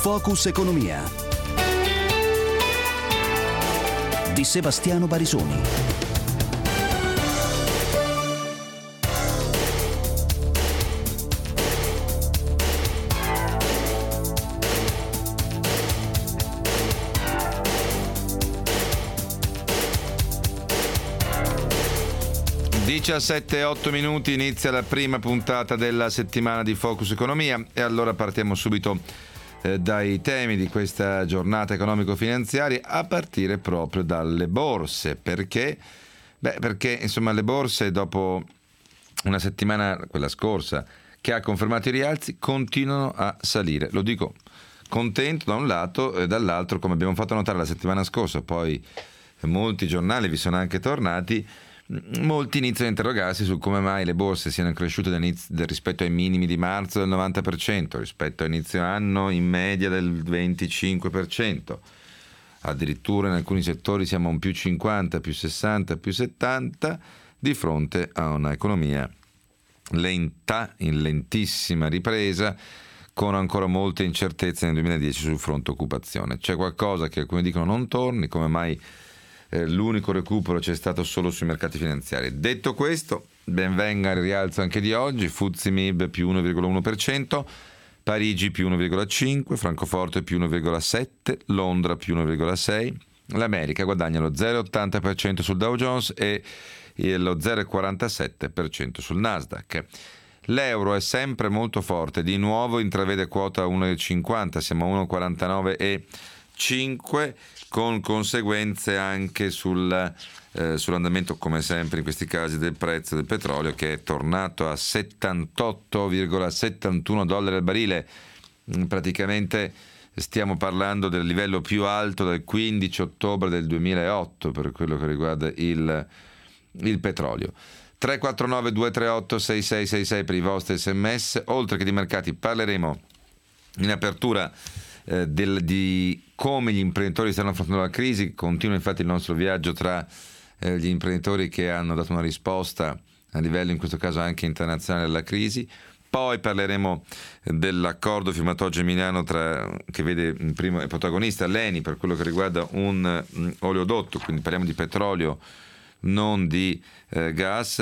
Focus Economia di Sebastiano Barisoni. Diciassette e 8 minuti, inizia la prima puntata della settimana di Focus Economia e allora partiamo subito dai temi di questa giornata economico-finanziaria, a partire proprio dalle borse. Perché? Perché insomma le borse, dopo una settimana, quella scorsa, che ha confermato i rialzi, continuano a salire. Lo dico contento da un lato, e dall'altro, come abbiamo fatto notare la settimana scorsa, poi molti giornali vi sono anche tornati, molti iniziano a interrogarsi su come mai le borse siano cresciute rispetto ai minimi di marzo del 90%, rispetto a inizio anno in media del 25%, addirittura in alcuni settori siamo a un più 50, più 60, più 70, di fronte a un'economia lenta, in lentissima ripresa, con ancora molte incertezze nel 2010 sul fronte occupazione. C'è qualcosa che alcuni dicono non torni, come mai l'unico recupero c'è stato solo sui mercati finanziari. Detto questo, ben venga il rialzo anche di oggi. FTSE MIB più 1,1%, Parigi più 1,5%, Francoforte più 1,7%, Londra più 1,6%, l'America guadagna lo 0,80% sul Dow Jones e lo 0,47% sul Nasdaq. L'euro è sempre molto forte, di nuovo intravede quota 1,50, siamo a 1,49,5, con conseguenze anche sull'andamento, come sempre in questi casi, del prezzo del petrolio, che è tornato a 78,71 dollari al barile. Praticamente stiamo parlando del livello più alto dal 15 ottobre del 2008 per quello che riguarda il petrolio. 349 238 6666 per i vostri sms. Oltre che di mercati parleremo in apertura di come gli imprenditori stanno affrontando la crisi. Continua infatti il nostro viaggio tra gli imprenditori che hanno dato una risposta a livello, in questo caso anche internazionale, alla crisi. Poi parleremo dell'accordo firmato oggi a Milano che vede primo protagonista l'Eni per quello che riguarda un oleodotto, quindi parliamo di petrolio, non di gas,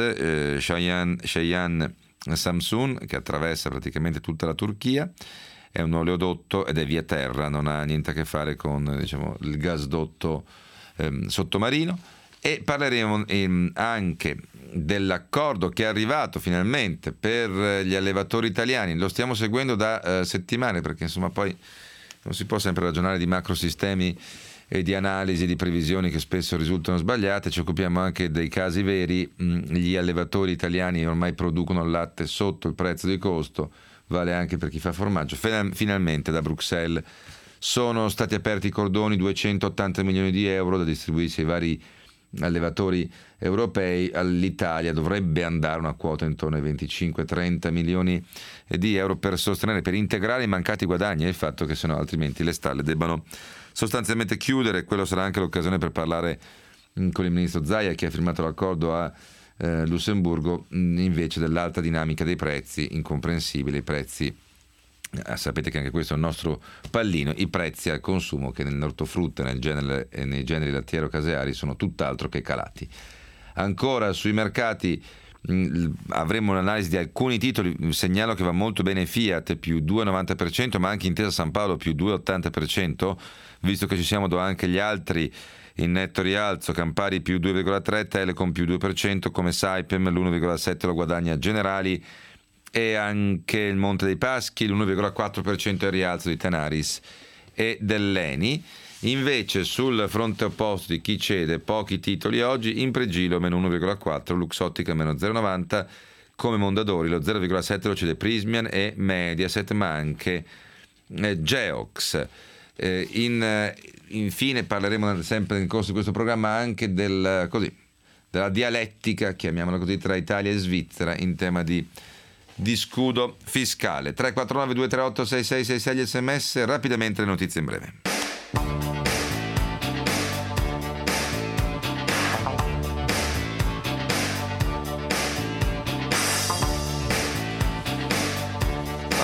Cheyenne Samsun, che attraversa praticamente tutta la Turchia. È un oleodotto ed è via terra, non ha niente a che fare con il gasdotto sottomarino. E parleremo anche dell'accordo che è arrivato finalmente per gli allevatori italiani. Lo stiamo seguendo da settimane, perché insomma poi non si può sempre ragionare di macrosistemi e di analisi di previsioni che spesso risultano sbagliate. Ci occupiamo anche dei casi veri. Gli allevatori italiani ormai producono il latte sotto il prezzo di costo, vale anche per chi fa formaggio. Finalmente da Bruxelles sono stati aperti i cordoni, 280 milioni di euro da distribuirsi ai vari allevatori europei. All'Italia dovrebbe andare una quota intorno ai 25-30 milioni di euro per sostenere, per integrare i mancati guadagni e il fatto che sennò altrimenti le stalle debbano sostanzialmente chiudere. Quello sarà anche l'occasione per parlare con il ministro Zaia, che ha firmato l'accordo a Lussemburgo, invece dell'alta dinamica dei prezzi, incomprensibile. I prezzi, sapete che anche questo è il nostro pallino, i prezzi al consumo, che nell'ortofrutta nei generi lattiero-caseari sono tutt'altro che calati. Ancora sui mercati avremo un'analisi di alcuni titoli. Segnalo che va molto bene Fiat più 2,90%, ma anche Intesa San Paolo più 2,80%, visto che ci siamo anche gli altri in netto rialzo. Campari più 2,3%, Telecom più 2%, come Saipem l'1,7% lo guadagna Generali, e anche il Monte dei Paschi l'1,4% il rialzo di Tenaris e dell'Eni. Invece sul fronte opposto di chi cede, pochi titoli oggi: Impregilo meno 1,4%, Luxottica meno 0,90%, come Mondadori lo 0,7% lo cede Prismian e Mediaset, ma anche Geox. Infine parleremo sempre nel corso di questo programma anche della dialettica, chiamiamola così, tra Italia e Svizzera in tema di scudo fiscale. 349 238 6666 gli sms. Rapidamente le notizie in breve.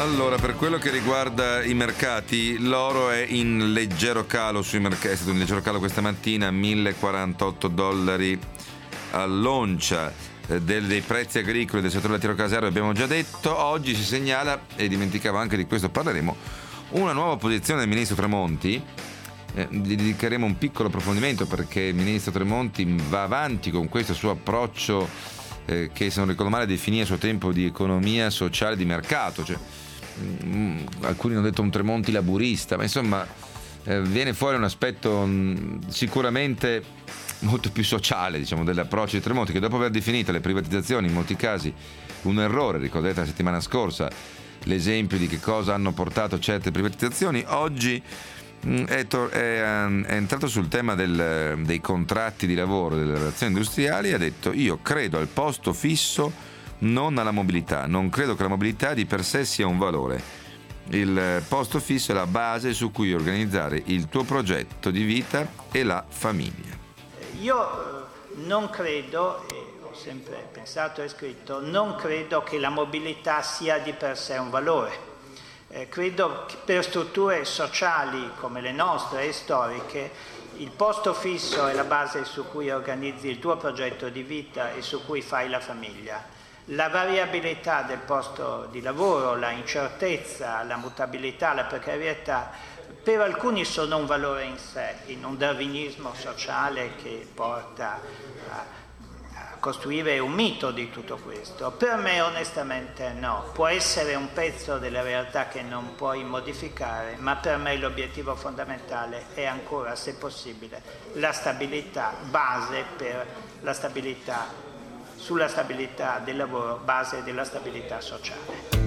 Allora, per quello che riguarda i mercati, l'oro è in leggero calo sui mercati, è stato in leggero calo questa mattina, $1.048 all'oncia. Dei prezzi agricoli del settore lattiero-caseario abbiamo già detto. Oggi si segnala, e dimenticavo anche di questo parleremo, una nuova posizione del ministro Tremonti. Gli dedicheremo un piccolo approfondimento perché il ministro Tremonti va avanti con questo suo approccio che, se non ricordo male, definì a suo tempo di economia sociale di mercato, cioè, alcuni hanno detto un Tremonti laburista, ma insomma viene fuori un aspetto sicuramente molto più sociale, diciamo, dell'approccio di Tremonti, che dopo aver definito le privatizzazioni in molti casi un errore, ricordate la settimana scorsa l'esempio di che cosa hanno portato certe privatizzazioni, oggi è entrato sul tema dei contratti di lavoro, delle relazioni industriali, e ha detto: io credo al posto fisso, non alla mobilità, non credo che la mobilità di per sé sia un valore, il posto fisso è la base su cui organizzare il tuo progetto di vita e la famiglia. Io non credo, e ho sempre pensato e scritto, non credo che la mobilità sia di per sé un valore. Credo che per strutture sociali come le nostre e storiche il posto fisso è la base su cui organizzi il tuo progetto di vita e su cui fai la famiglia. La variabilità del posto di lavoro, la incertezza, la mutabilità, la precarietà per alcuni sono un valore in sé, in un darwinismo sociale che porta a costruire un mito di tutto questo. Per me onestamente no, può essere un pezzo della realtà che non puoi modificare, ma per me l'obiettivo fondamentale è ancora, se possibile, la stabilità, base per la stabilità, sulla stabilità del lavoro, base della stabilità sociale.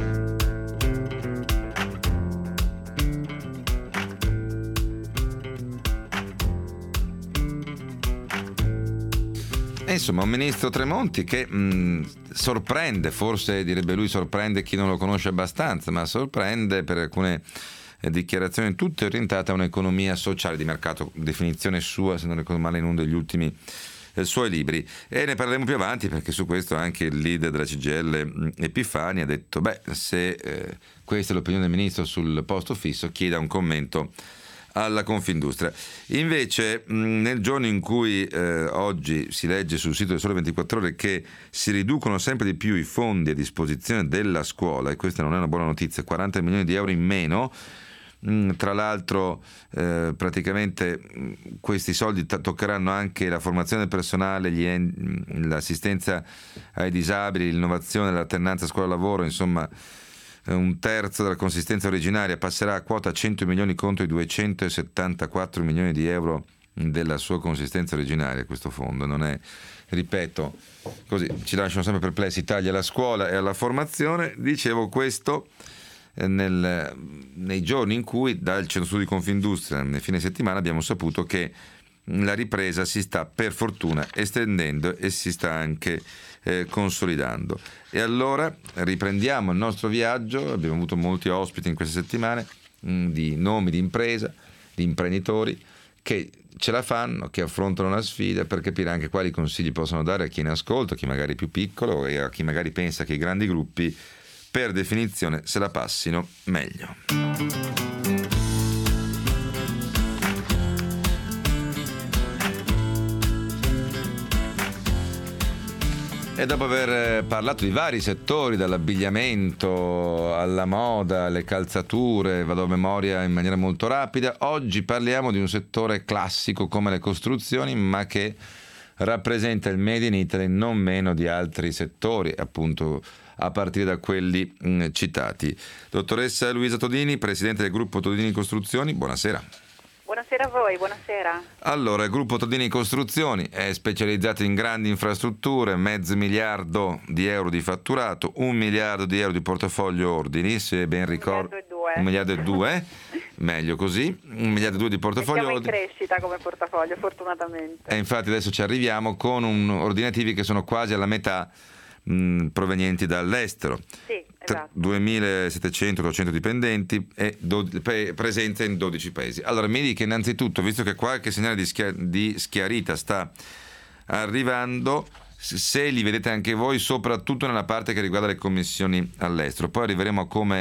Insomma, un ministro Tremonti che sorprende, forse direbbe lui sorprende chi non lo conosce abbastanza, ma sorprende per alcune dichiarazioni tutte orientate a un'economia sociale di mercato, definizione sua, se non ricordo male, in uno degli ultimi suoi libri, e ne parleremo più avanti perché su questo anche il leader della CGIL Epifani ha detto: se questa è l'opinione del ministro sul posto fisso, chieda un commento alla Confindustria. Invece nel giorno in cui oggi si legge sul sito del Sole 24 Ore che si riducono sempre di più i fondi a disposizione della scuola, e questa non è una buona notizia, 40 milioni di euro in meno, tra l'altro praticamente questi soldi toccheranno anche la formazione del personale, l'assistenza ai disabili, l'innovazione, l'alternanza scuola-lavoro, insomma un terzo della consistenza originaria passerà a quota 100 milioni contro i 274 milioni di euro della sua consistenza originaria. Questo fondo non è, ripeto, così ci lasciano sempre perplessi, tagli alla scuola e alla formazione. Dicevo questo nei giorni in cui dal Centro Studi Confindustria nel fine settimana abbiamo saputo che la ripresa si sta per fortuna estendendo e si sta anche consolidando. E allora riprendiamo il nostro viaggio. Abbiamo avuto molti ospiti in queste settimane, di nomi di impresa, di imprenditori che ce la fanno, che affrontano la sfida, per capire anche quali consigli possono dare a chi ne ascolta, a chi magari è più piccolo e a chi magari pensa che i grandi gruppi per definizione se la passino meglio. E dopo aver parlato di vari settori, dall'abbigliamento alla moda, alle calzature, vado a memoria in maniera molto rapida, oggi parliamo di un settore classico come le costruzioni, ma che rappresenta il Made in Italy non meno di altri settori, appunto a partire da quelli citati. Dottoressa Luisa Todini, presidente del gruppo Todini Costruzioni, buonasera. Buonasera a voi, buonasera. Allora, il gruppo Todini Costruzioni è specializzato in grandi infrastrutture, $500 miliardi di euro di fatturato, $1 miliardo di euro di portafoglio ordini, se ben ricordo. $1,2 miliardi, meglio così, $1,2 miliardi di portafoglio ordini. Siamo ordini. in crescita come portafoglio, fortunatamente. E infatti adesso ci arriviamo con ordinativi che sono quasi alla metà provenienti dall'estero. Sì, esatto. 2.700-800 dipendenti e presenza in 12 paesi. Allora mi dica innanzitutto, visto che qualche segnale di schiarita sta arrivando, se li vedete anche voi, soprattutto nella parte che riguarda le commissioni all'estero. Poi arriveremo a come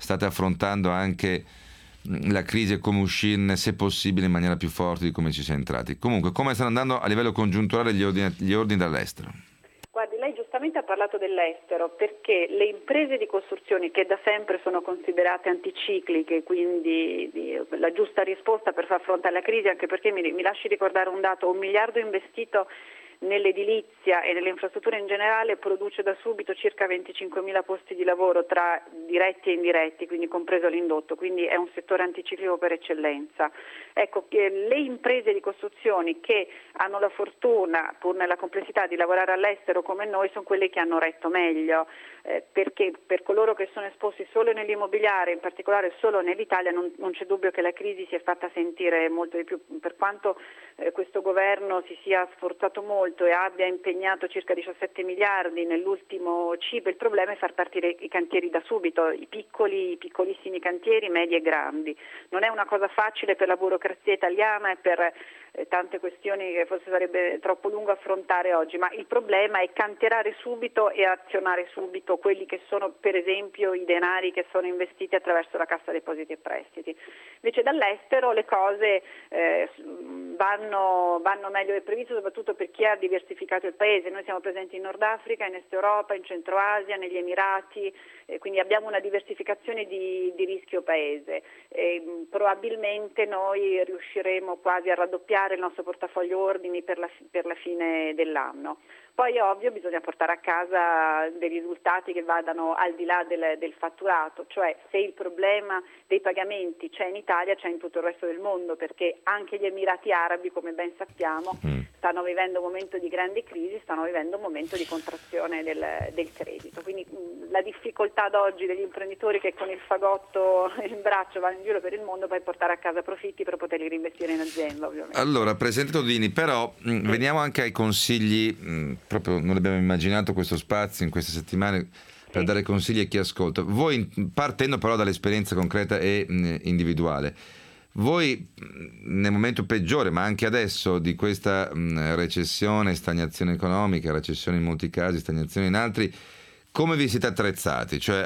state affrontando anche la crisi e come uscirne, se possibile, in maniera più forte di come ci si è entrati. Comunque, come stanno andando a livello congiunturale gli ordini dall'estero? Guardi, lei giustamente ha parlato dell'estero, perché le imprese di costruzioni, che da sempre sono considerate anticicliche, quindi la giusta risposta per far fronte alla crisi, anche perché mi lasci ricordare un dato: 1 miliardo investito nell'edilizia e nelle infrastrutture in generale produce da subito circa 25.000 posti di lavoro tra diretti e indiretti, quindi compreso l'indotto, quindi è un settore anticiclico per eccellenza. Ecco, le imprese di costruzioni che hanno la fortuna, pur nella complessità, di lavorare all'estero come noi, sono quelle che hanno retto meglio, perché per coloro che sono esposti solo nell'immobiliare, in particolare solo nell'Italia, non c'è dubbio che la crisi si è fatta sentire molto di più, per quanto questo governo si sia sforzato molto e abbia impegnato circa 17 miliardi nell'ultimo CIPE. Il problema è far partire i cantieri da subito, i piccolissimi cantieri, medi e grandi. Non è una cosa facile per la burocrazia italiana e per tante questioni che forse sarebbe troppo lungo affrontare oggi, ma il problema è cantierare subito e azionare subito quelli che sono, per esempio, i denari che sono investiti attraverso la Cassa Depositi e Prestiti. Invece dall'estero le cose vanno meglio del previsto, soprattutto per chi ha diversificato il paese. Noi siamo presenti in Nord Africa, in Est Europa, in Centro Asia, negli Emirati, quindi abbiamo una diversificazione di rischio paese. Probabilmente noi riusciremo quasi a raddoppiare il nostro portafoglio ordini per la fine dell'anno. Poi è ovvio, bisogna portare a casa dei risultati che vadano al di là del fatturato, cioè se il problema dei pagamenti c'è in Italia, c'è in tutto il resto del mondo, perché anche gli Emirati Arabi, come ben sappiamo, stanno vivendo un momento di grande crisi, stanno vivendo un momento di contrazione del credito. Quindi la difficoltà d'oggi degli imprenditori che con il fagotto in braccio vanno in giro per il mondo per portare a casa profitti per poterli reinvestire in azienda, ovviamente. Allora, Presidente Todini, però veniamo anche ai consigli. Proprio non abbiamo immaginato questo spazio in queste settimane per dare consigli a chi ascolta. Voi, partendo però dall'esperienza concreta e individuale, voi nel momento peggiore, ma anche adesso, di questa recessione, stagnazione economica, recessione in molti casi, stagnazione in altri, come vi siete attrezzati? Cioè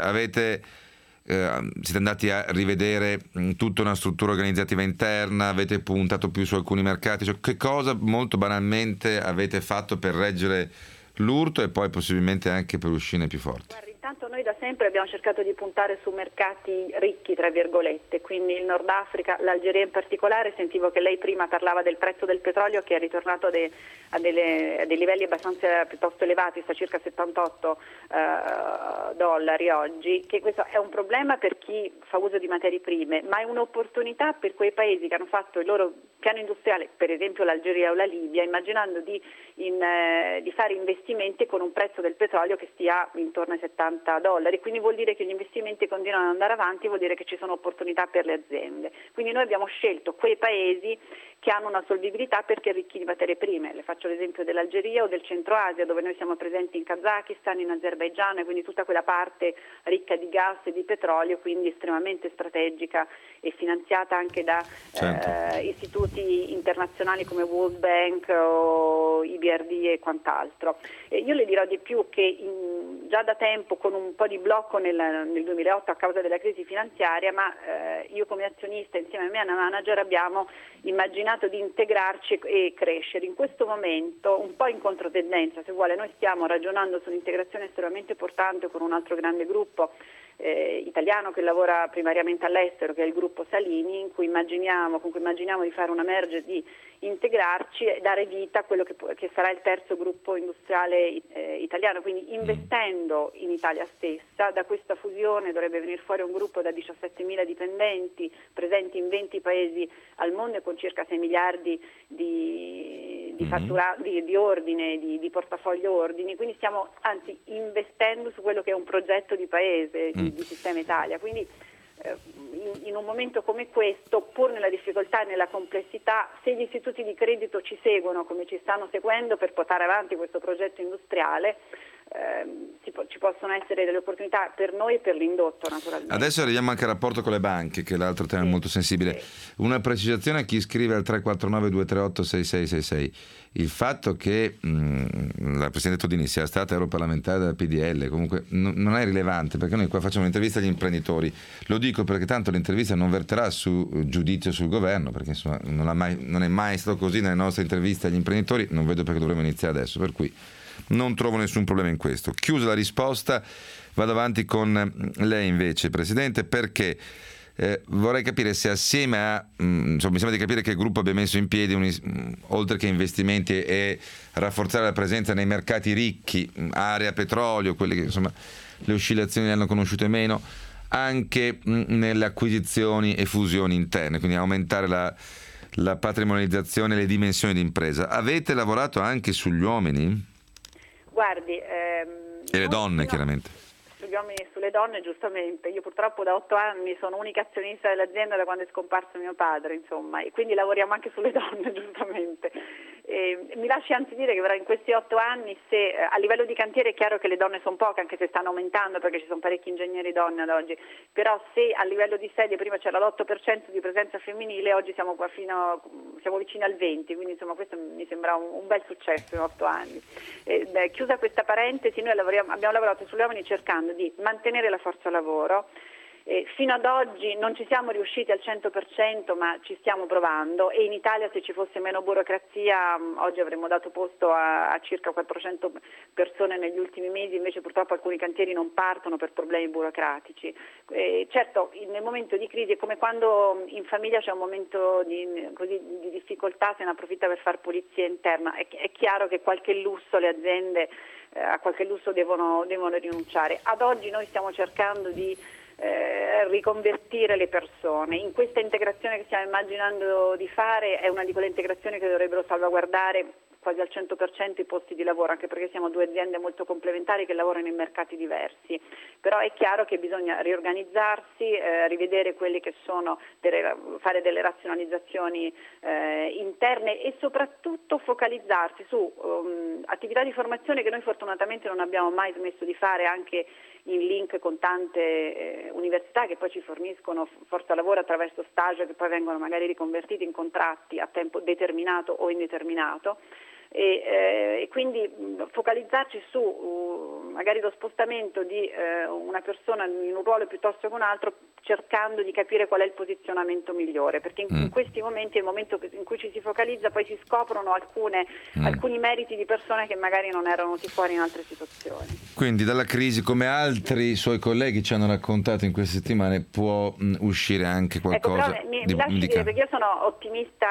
siete andati a rivedere tutta una struttura organizzativa interna, avete puntato più su alcuni mercati, cioè, che cosa molto banalmente avete fatto per reggere l'urto e poi possibilmente anche per uscirne più forti? Guarda, intanto noi da sempre abbiamo cercato di puntare su mercati ricchi, tra virgolette, quindi il Nord Africa, l'Algeria in particolare. Sentivo che lei prima parlava del prezzo del petrolio che è ritornato a dei livelli abbastanza piuttosto elevati, sta circa 78 dollari oggi, che questo è un problema per chi fa uso di materie prime, ma è un'opportunità per quei paesi che hanno fatto il loro piano industriale, per esempio l'Algeria o la Libia, immaginando di fare investimenti con un prezzo del petrolio che stia intorno ai 70 dollari, quindi vuol dire che gli investimenti continuano ad andare avanti, vuol dire che ci sono opportunità per le aziende. Quindi noi abbiamo scelto quei paesi che hanno una solvibilità perché ricchi di materie prime. Le faccio l'esempio dell'Algeria o del Centro Asia, dove noi siamo presenti in Kazakistan, in Azerbaigian, e quindi tutta quella parte ricca di gas e di petrolio, quindi estremamente strategica e finanziata anche da istituti internazionali come World Bank o IBRD e quant'altro. Io le dirò di più che già da tempo, con un po' di blocco nel 2008 a causa della crisi finanziaria, ma io come azionista insieme ai miei manager abbiamo immaginato di integrarci e crescere. In questo momento, un po' in controtendenza, se vuole, noi stiamo ragionando su un'integrazione estremamente importante con un altro grande gruppo italiano che lavora primariamente all'estero, che è il gruppo Salini, con cui immaginiamo di fare una merger, di integrarci e dare vita a quello che sarà il terzo gruppo industriale italiano, quindi investendo in Italia stessa. Da questa fusione dovrebbe venire fuori un gruppo da 17.000 dipendenti presenti in 20 paesi al mondo e con circa 6 miliardi di ordine, di portafoglio ordini, quindi stiamo anzi investendo su quello che è un progetto di paese, di Sistema Italia. Quindi in un momento come questo, pur nella difficoltà e nella complessità, se gli istituti di credito ci seguono come ci stanno seguendo per portare avanti questo progetto industriale, ci possono essere delle opportunità per noi e per l'indotto, naturalmente. Adesso arriviamo anche al rapporto con le banche, che è l'altro tema molto sensibile. Una precisazione a chi scrive al 349-238-6666. Il fatto che la Presidente Todini sia stata europarlamentare della PDL comunque non è rilevante, perché noi qua facciamo un'intervista agli imprenditori. Lo dico perché tanto l'intervista non verterà su giudizio sul governo, perché insomma non è mai stato così nelle nostre interviste agli imprenditori, non vedo perché dovremmo iniziare adesso, per cui non trovo nessun problema in questo. Chiusa la risposta, vado avanti con lei invece, Presidente, perché vorrei capire se assieme a mi sembra di capire che il gruppo abbia messo in piedi oltre che investimenti e rafforzare la presenza nei mercati ricchi, area petrolio, quelli che insomma le oscillazioni le hanno conosciute meno, anche nelle acquisizioni e fusioni interne, quindi aumentare la patrimonializzazione e le dimensioni di impresa. Avete lavorato anche sugli uomini? Guardi, e le donne, chiaramente. Sugli uomini e sulle donne, giustamente. Io purtroppo da 8 anni sono unica azionista dell'azienda da quando è scomparso mio padre, insomma, e quindi lavoriamo anche sulle donne, giustamente. Mi lasci anzi dire che in questi 8 anni, se a livello di cantiere è chiaro che le donne sono poche, anche se stanno aumentando perché ci sono parecchi ingegneri donne ad oggi, però se a livello di sedie prima c'era l'8% di presenza femminile, oggi siamo vicini al 20%, quindi insomma questo mi sembra un bel successo in 8 anni. Chiusa questa parentesi, noi abbiamo lavorato sugli uomini cercando di mantenere la forza lavoro. Fino ad oggi non ci siamo riusciti al 100%, ma ci stiamo provando, e in Italia se ci fosse meno burocrazia oggi avremmo dato posto a circa 400 persone negli ultimi mesi, invece purtroppo alcuni cantieri non partono per problemi burocratici. Certo, nel momento di crisi è come quando in famiglia c'è un momento di difficoltà, se ne approfitta per fare pulizia interna. È chiaro che qualche lusso le aziende a qualche lusso devono rinunciare. Ad oggi noi stiamo cercando di riconvertire le persone. In questa integrazione che stiamo immaginando di fare è una di quelle integrazioni che dovrebbero salvaguardare quasi al 100% i posti di lavoro, anche perché siamo due aziende molto complementari che lavorano in mercati diversi, però è chiaro che bisogna riorganizzarsi, rivedere quelli che sono, fare delle razionalizzazioni interne e soprattutto focalizzarsi su attività di formazione che noi fortunatamente non abbiamo mai smesso di fare, anche in link con tante università che poi ci forniscono forza lavoro attraverso stage che poi vengono magari riconvertiti in contratti a tempo determinato o indeterminato. E quindi focalizzarci su magari lo spostamento di una persona in un ruolo piuttosto che un altro, cercando di capire qual è il posizionamento migliore, perché in questi momenti è il momento in cui ci si focalizza, poi si scoprono alcuni meriti di persone che magari non erano venuti fuori in altre situazioni. Quindi dalla crisi, come altri suoi colleghi ci hanno raccontato in queste settimane, può uscire anche qualcosa. Ecco, mi lasci dire, perché io sono ottimista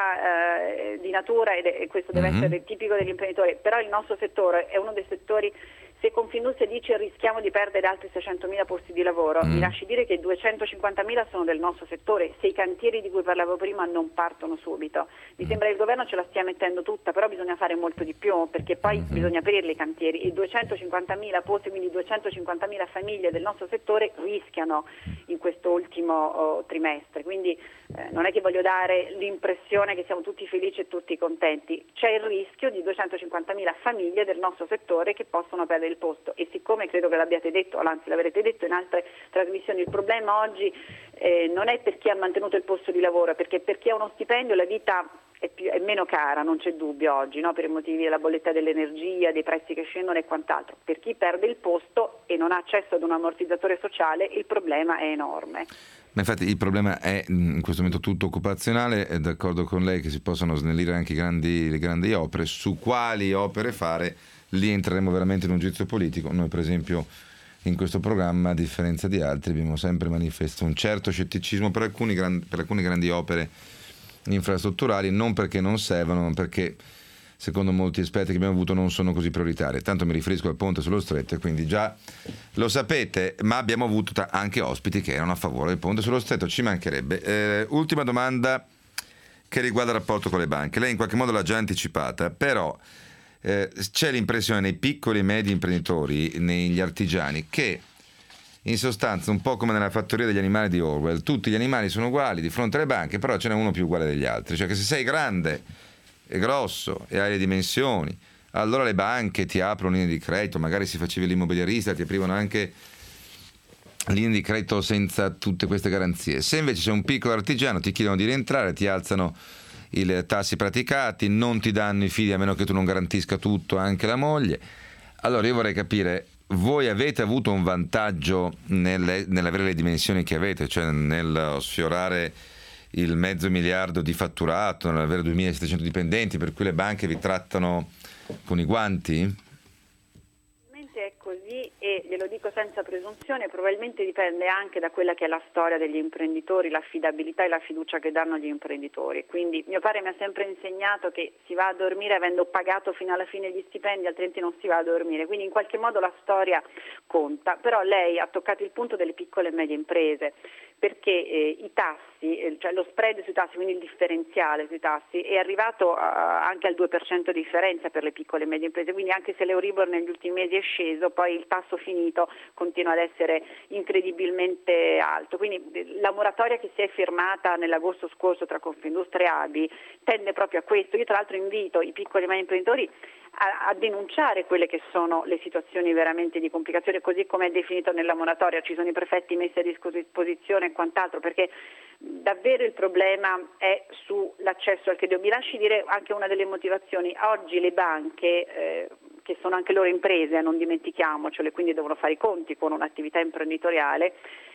di natura e questo deve essere tipico degli imprenditori, però il nostro settore è uno dei settori, se Confindustria dice rischiamo di perdere altri 600.000 posti di lavoro, mi lasci dire che 250.000 sono del nostro settore, se i cantieri di cui parlavo prima non partono subito. Mi sembra che il governo ce la stia mettendo tutta, però bisogna fare molto di più, perché poi bisogna aprirli i cantieri. I 250.000 posti, quindi 250.000 famiglie del nostro settore rischiano in questo ultimo trimestre, quindi non è che voglio dare l'impressione che siamo tutti felici e tutti contenti, c'è il rischio di 250.000 famiglie del nostro settore che possono perdere il posto, e siccome credo che l'abbiate detto, anzi l'avrete detto in altre trasmissioni, il problema oggi non è per chi ha mantenuto il posto di lavoro, perché per chi ha uno stipendio la vita è meno cara, non c'è dubbio oggi, no? Per i motivi della bolletta dell'energia, dei prezzi che scendono e quant'altro. Per chi perde il posto e non ha accesso ad un ammortizzatore sociale, il problema è enorme. Ma infatti il problema è in questo momento tutto occupazionale, è d'accordo con lei che si possono snellire anche le grandi opere. Su quali opere fare, lì entreremo veramente in un giudizio politico. Noi per esempio in questo programma, a differenza di altri, abbiamo sempre manifestato un certo scetticismo per alcune grandi opere infrastrutturali, non perché non servano, ma perché secondo molti esperti che abbiamo avuto non sono così prioritarie. Tanto mi riferisco al ponte sullo stretto, e quindi già lo sapete, ma abbiamo avuto anche ospiti che erano a favore del ponte sullo stretto, ci mancherebbe. Ultima domanda che riguarda il rapporto con le banche. Lei in qualche modo l'ha già anticipata, però c'è l'impressione nei piccoli e medi imprenditori, negli artigiani, che in sostanza, un po' come nella fattoria degli animali di Orwell, tutti gli animali sono uguali di fronte alle banche, però ce n'è uno più uguale degli altri, cioè che se sei grande e grosso e hai le dimensioni, allora le banche ti aprono linee di credito, magari si facevi l'immobiliarista, ti aprivano anche linee di credito senza tutte queste garanzie. Se invece sei un piccolo artigiano, ti chiedono di rientrare, ti alzano i tassi praticati, non ti danno i fidi a meno che tu non garantisca tutto, anche la moglie. Allora io vorrei capire, voi avete avuto un vantaggio nell'avere le dimensioni che avete, cioè nel sfiorare il 500 miliardi di fatturato, nell'avere 2.700 dipendenti, per cui le banche vi trattano con i guanti? È così, e glielo dico senza presunzione, probabilmente dipende anche da quella che è la storia degli imprenditori, l'affidabilità e la fiducia che danno gli imprenditori. Quindi mio padre mi ha sempre insegnato che si va a dormire avendo pagato fino alla fine gli stipendi, altrimenti non si va a dormire, quindi in qualche modo la storia conta. Però lei ha toccato il punto delle piccole e medie imprese, perché i tassi, cioè lo spread sui tassi, quindi il differenziale sui tassi, è arrivato anche al 2% di differenza per le piccole e medie imprese, quindi anche se l'Euribor negli ultimi mesi è sceso, poi il tasso finito continua ad essere incredibilmente alto. Quindi la moratoria che si è firmata nell'agosto scorso tra Confindustria e ABI tende proprio a questo. Io tra l'altro invito i piccoli e medi imprenditori a denunciare quelle che sono le situazioni veramente di complicazione, così come è definito nella moratoria. Ci sono i prefetti messi a disposizione e quant'altro, perché davvero il problema è sull'accesso al credito. Mi lasci dire anche una delle motivazioni. Oggi le banche, che sono anche loro imprese, non dimentichiamocele, quindi devono fare i conti con un'attività imprenditoriale,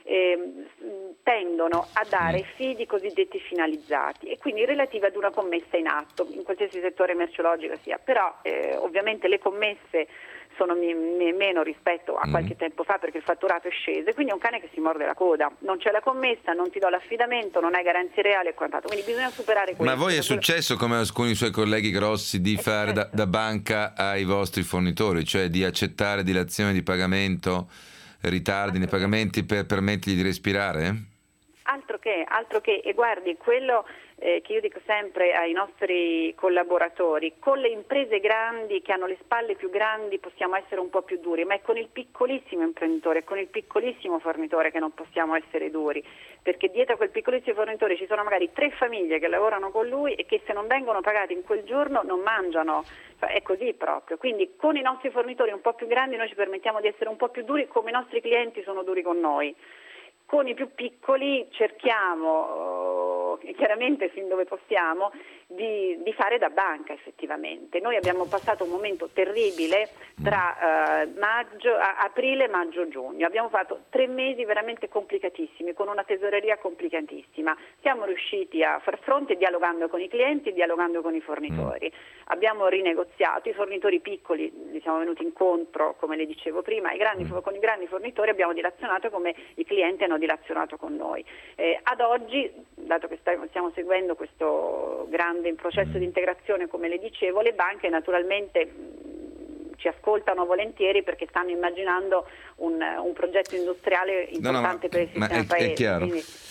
tendono a dare fidi cosiddetti finalizzati e quindi relativi ad una commessa in atto, in qualsiasi settore merceologico sia. Però ovviamente le commesse sono meno rispetto a qualche tempo fa, perché il fatturato è sceso, e quindi è un cane che si morde la coda. Non c'è la commessa, non ti do l'affidamento, non hai garanzie reali e quant'altro. Quindi bisogna superare questo. Ma a voi è successo, come a alcuni suoi colleghi grossi, di fare da banca ai vostri fornitori, cioè di accettare dilazioni di pagamento, ritardi nei pagamenti per permettergli di respirare? Altro che, e guardi, quello che io dico sempre ai nostri collaboratori, con le imprese grandi che hanno le spalle più grandi possiamo essere un po' più duri, ma è con il piccolissimo imprenditore, con il piccolissimo fornitore che non possiamo essere duri, perché dietro a quel piccolissimo fornitore ci sono magari 3 famiglie che lavorano con lui e che se non vengono pagati in quel giorno non mangiano. È così proprio. Quindi con i nostri fornitori un po' più grandi noi ci permettiamo di essere un po' più duri, come i nostri clienti sono duri con noi. Con i più piccoli cerchiamo, chiaramente fin dove possiamo, di fare da banca effettivamente. Noi abbiamo passato un momento terribile tra aprile, maggio, giugno. Abbiamo fatto 3 mesi veramente complicatissimi, con una tesoreria complicatissima. Siamo riusciti a far fronte dialogando con i clienti e dialogando con i fornitori. Abbiamo rinegoziato, i fornitori piccoli li siamo venuti incontro, come le dicevo prima, con i grandi fornitori abbiamo dilazionato come i clienti hanno dilazionato con noi. Ad oggi, dato che stiamo seguendo questo grande processo di integrazione, come le dicevo, le banche naturalmente ci ascoltano volentieri, perché stanno immaginando un progetto industriale importante per il sistema paese. È chiaro.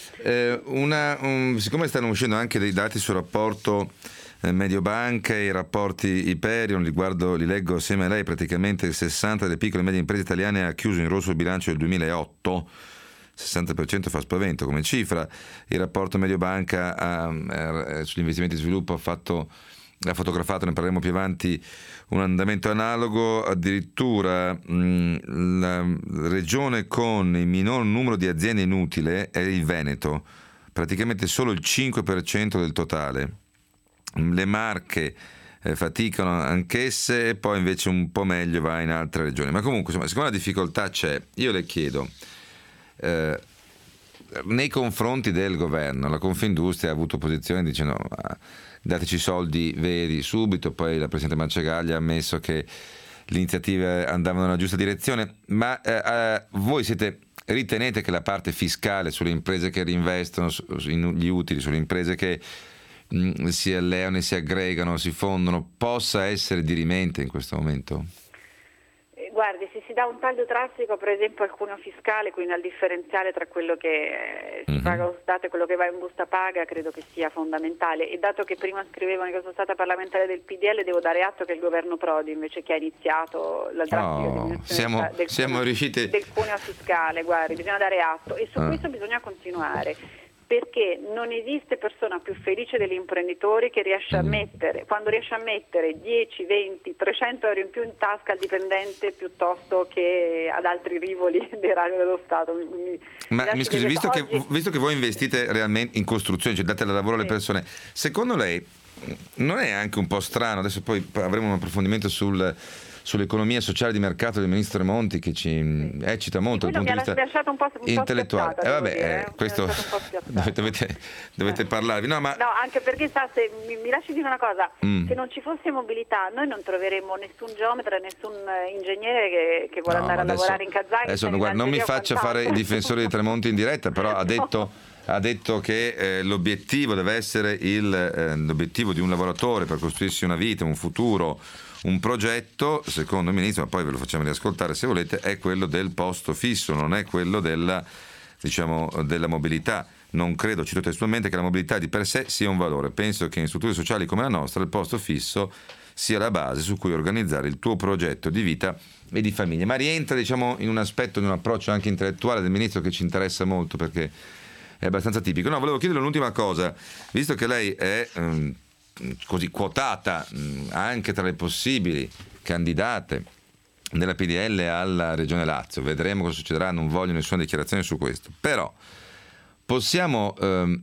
Quindi... siccome stanno uscendo anche dei dati sul rapporto Mediobanca e i rapporti Hyperion, li leggo assieme a lei, praticamente il 60% delle piccole e medie imprese italiane ha chiuso in rosso il bilancio del 2008, 60% fa spavento come cifra. Il rapporto Mediobanca sugli investimenti di sviluppo ha fotografato, ne parleremo più avanti, un andamento analogo. Addirittura la regione con il minor numero di aziende inutili è il Veneto, praticamente solo il 5% del totale. Le Marche faticano anch'esse, e poi invece un po' meglio va in altre regioni. Ma comunque, insomma, siccome la difficoltà c'è, io le chiedo, nei confronti del governo, la Confindustria ha avuto posizione dicendo dateci soldi veri subito, poi la Presidente Marcegaglia ha ammesso che le iniziative andavano nella giusta direzione, ma voi ritenete che la parte fiscale sulle imprese che reinvestono gli utili, sulle imprese che si alleano e si aggregano, si fondono, possa essere dirimente in questo momento? Guardi, se si dà un taglio drastico, per esempio al cuneo fiscale, quindi al differenziale tra quello che si paga allo Stato e quello che va in busta paga, credo che sia fondamentale. E dato che prima scrivevano che sono stata parlamentare del PDL, devo dare atto che il governo Prodi invece che ha iniziato la drastica diminuzione siamo riusciti del cuneo fiscale. Guardi, bisogna dare atto, e su questo bisogna continuare. perché non esiste persona più felice dell'imprenditore che riesce a mettere, quando riesce a mettere 10, 20, 300 euro in più in tasca al dipendente piuttosto che ad altri rivoli dell'erario dello Stato. Ma mi scusi, visto che voi investite realmente in costruzione, cioè date lavoro alle persone, secondo lei non è anche un po' strano, adesso poi avremo un approfondimento sull'economia sociale di mercato del ministro Tremonti che ci eccita molto dal punto di vista intellettuale. Questo dovete parlarvi. No, anche perché se mi lasci dire una cosa, se non ci fosse mobilità noi non troveremo nessun geometra, nessun ingegnere che vuole andare a lavorare in Kazakistan. Adesso non mi faccia fare il difensore di Tremonti in diretta, però ha detto che l'obiettivo deve essere l'obiettivo di un lavoratore per costruirsi una vita, un futuro, un progetto, secondo il ministro, ma poi ve lo facciamo riascoltare se volete, è quello del posto fisso, non è quello della mobilità. Non credo, cito testualmente, che la mobilità di per sé sia un valore. Penso che in strutture sociali come la nostra il posto fisso sia la base su cui organizzare il tuo progetto di vita e di famiglia. Ma rientra in un aspetto, in un approccio anche intellettuale del ministro che ci interessa molto perché è abbastanza tipico. No, volevo chiedere un'ultima cosa, visto che lei è così quotata anche tra le possibili candidate della PDL alla Regione Lazio, vedremo cosa succederà, non voglio nessuna dichiarazione su questo, però possiamo,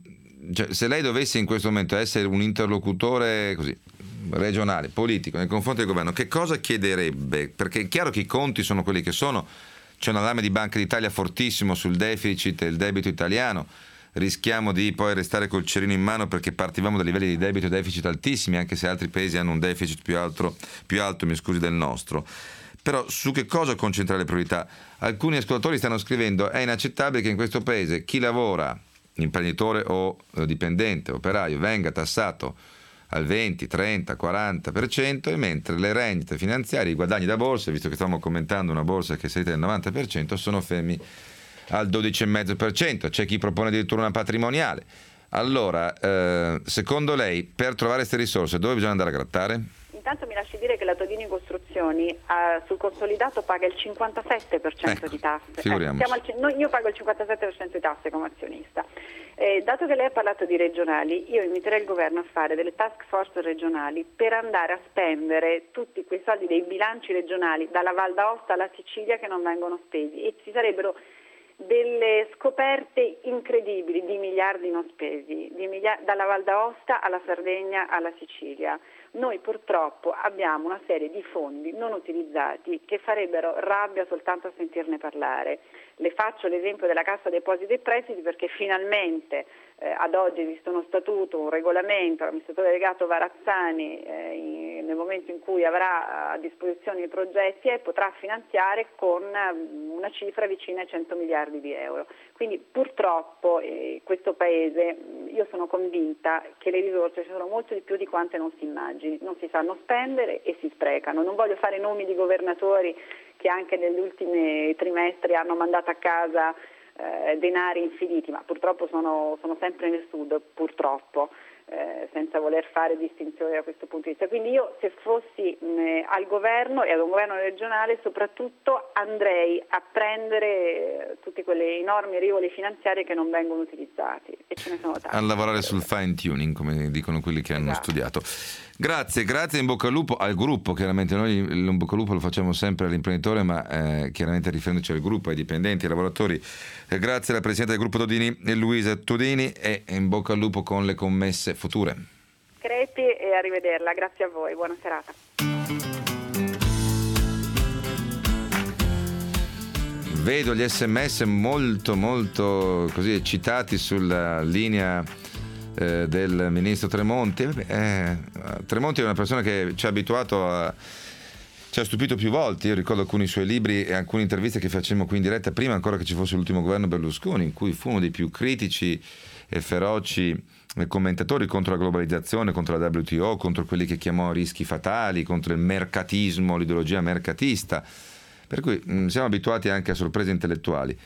se lei dovesse in questo momento essere un interlocutore così regionale, politico, nei confronti del governo, che cosa chiederebbe? Perché è chiaro che i conti sono quelli che sono, c'è un allarme di Banca d'Italia fortissimo sul deficit e il debito italiano, rischiamo di poi restare col cerino in mano perché partivamo da livelli di debito e deficit altissimi, anche se altri paesi hanno un deficit più alto del nostro. Però su che cosa concentrare le priorità? Alcuni ascoltatori stanno scrivendo: è inaccettabile che in questo paese chi lavora, imprenditore o dipendente, operaio, venga tassato al 20, 30, 40%, e mentre le rendite finanziarie, i guadagni da borsa, visto che stiamo commentando una borsa che è salita del 90%, sono fermi al 12,5%, c'è chi propone addirittura una patrimoniale. Allora, secondo lei, per trovare queste risorse, dove bisogna andare a grattare? Intanto mi lasci dire che la Todini Costruzioni sul consolidato paga il 57% di tasse. Io pago il 57% di tasse come azionista. Dato che lei ha parlato di regionali, io inviterei il governo a fare delle task force regionali per andare a spendere tutti quei soldi dei bilanci regionali, dalla Val d'Aosta alla Sicilia, che non vengono spesi, e ci sarebbero delle scoperte incredibili di miliardi non spesi, dalla Val d'Aosta alla Sardegna alla Sicilia. Noi purtroppo abbiamo una serie di fondi non utilizzati che farebbero rabbia soltanto a sentirne parlare. Le faccio l'esempio della Cassa Depositi e Prestiti perché finalmente ad oggi esiste uno statuto, un regolamento, l'amministratore delegato Varazzani nel momento in cui avrà a disposizione i progetti potrà finanziare con una cifra vicina ai 100 miliardi di euro. Quindi purtroppo questo Paese, io sono convinta che le risorse ci sono molto di più di quante non si immagini, non si sanno spendere e si sprecano. Non voglio fare nomi di governatori che anche negli ultimi trimestri hanno mandato a casa denari infiniti, ma purtroppo sono sempre nel sud, purtroppo, senza voler fare distinzioni da questo punto di vista. Quindi io, se fossi al governo e ad un governo regionale, soprattutto andrei a prendere tutti quelle enormi rivoli finanziarie che non vengono utilizzati, e ce ne sono tanti. A lavorare sul fine tuning, come dicono quelli che hanno studiato. Grazie, in bocca al lupo al gruppo. Chiaramente noi in bocca al lupo lo facciamo sempre all'imprenditore, ma chiaramente riferendoci al gruppo, ai dipendenti, ai lavoratori. Grazie alla Presidente del gruppo Todini, Luisa Todini, e in bocca al lupo con le commesse future. Crepi e arrivederla, grazie a voi, buona serata. Vedo gli SMS molto così eccitati sulla linea del ministro Tremonti. Tremonti è una persona che ci ha abituato ci ha stupito più volte. Io ricordo alcuni suoi libri e alcune interviste che facemmo qui in diretta, prima ancora che ci fosse l'ultimo governo Berlusconi, in cui fu uno dei più critici e feroci commentatori contro la globalizzazione, contro la WTO, contro quelli che chiamò rischi fatali, contro il mercatismo, l'ideologia mercatista. Per cui siamo abituati anche a sorprese intellettuali.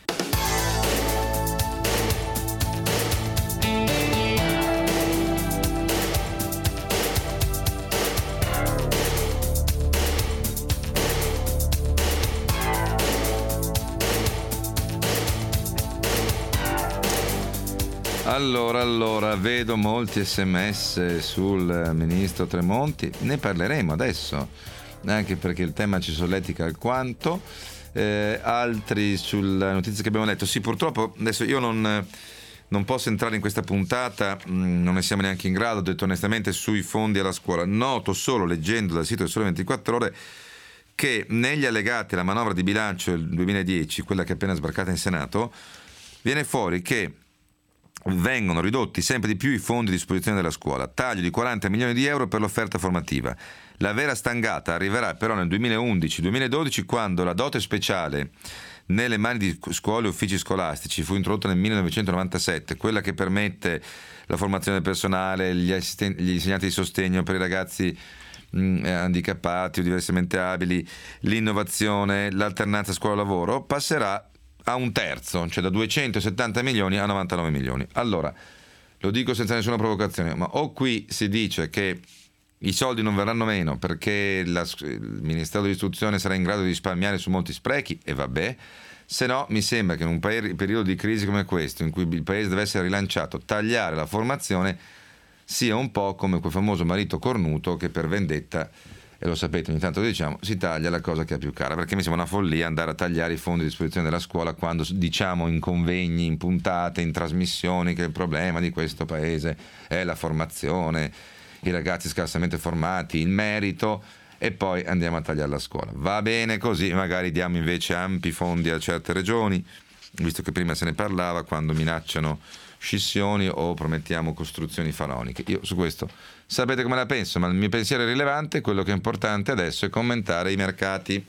Allora, vedo molti sms sul ministro Tremonti, ne parleremo adesso, anche perché il tema ci solletica alquanto. Altri sulla notizia che abbiamo letto. Sì, purtroppo adesso io non posso entrare in questa puntata, non ne siamo neanche in grado, ho detto onestamente, sui fondi alla scuola. Noto solo, leggendo dal sito del Sole 24 Ore, che negli allegati alla manovra di bilancio del 2010, quella che è appena sbarcata in Senato, viene fuori che vengono ridotti sempre di più i fondi a disposizione della scuola, taglio di 40 milioni di euro per l'offerta formativa. La vera stangata arriverà però nel 2011-2012, quando la dote speciale nelle mani di scuole e uffici scolastici fu introdotta nel 1997, quella che permette la formazione del personale, gli insegnanti di sostegno per i ragazzi handicappati o diversamente abili, l'innovazione, l'alternanza scuola-lavoro, passerà a un terzo, cioè da 270 milioni a 99 milioni. Allora, lo dico senza nessuna provocazione, ma o qui si dice che i soldi non verranno meno perché il Ministero dell'Istruzione sarà in grado di risparmiare su molti sprechi, e vabbè, se no mi sembra che in un periodo di crisi come questo, in cui il paese deve essere rilanciato, tagliare la formazione sia un po' come quel famoso marito cornuto che per vendetta, e lo sapete, ogni tanto lo diciamo, si taglia la cosa che è più cara, perché mi sembra una follia andare a tagliare i fondi a disposizione della scuola quando diciamo in convegni, in puntate, in trasmissioni che il problema di questo paese è la formazione, i ragazzi scarsamente formati, il merito, e poi andiamo a tagliare la scuola. Va bene così, magari diamo invece ampi fondi a certe regioni, visto che prima se ne parlava, quando minacciano scissioni o promettiamo costruzioni faraoniche. Io su questo sapete come la penso, ma il mio pensiero è rilevante. Quello che è importante adesso è commentare i mercati.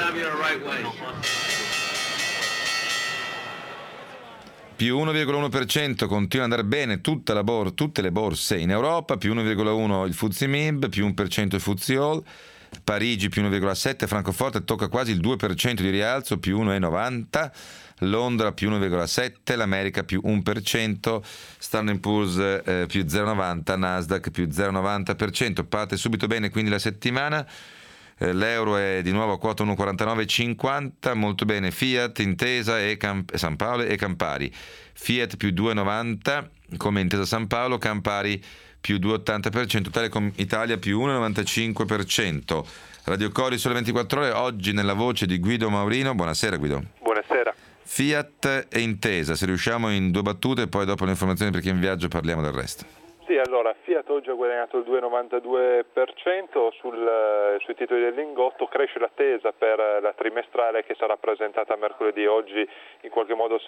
Più 1,1%, continua ad andare bene tutte le borse in Europa, più 1,1% il FTSE MIB, più 1% il FTSE All, Parigi più 1,7%, Francoforte tocca quasi il 2% di rialzo, più 1,90%, Londra più 1,7%, l'America più 1%, Standard & Poor's più 0,90%, Nasdaq più 0,90%. Parte subito bene quindi la settimana. L'euro è di nuovo a quota 1,4950, molto bene Fiat, Intesa e San Paolo e Campari. Fiat più 2,90 come Intesa San Paolo, Campari più 2,80%, Telecom Italia più 1,95%. Radio Cori Sole 24 Ore, oggi nella voce di Guido Maurino. Buonasera Guido. Buonasera. Fiat e Intesa, se riusciamo in 2 battute, e poi dopo le informazioni per chi è in viaggio parliamo del resto. Sì, allora Fiat oggi ha guadagnato il 2,92% sui titoli del Lingotto, cresce l'attesa per la trimestrale che sarà presentata mercoledì. Oggi in qualche modo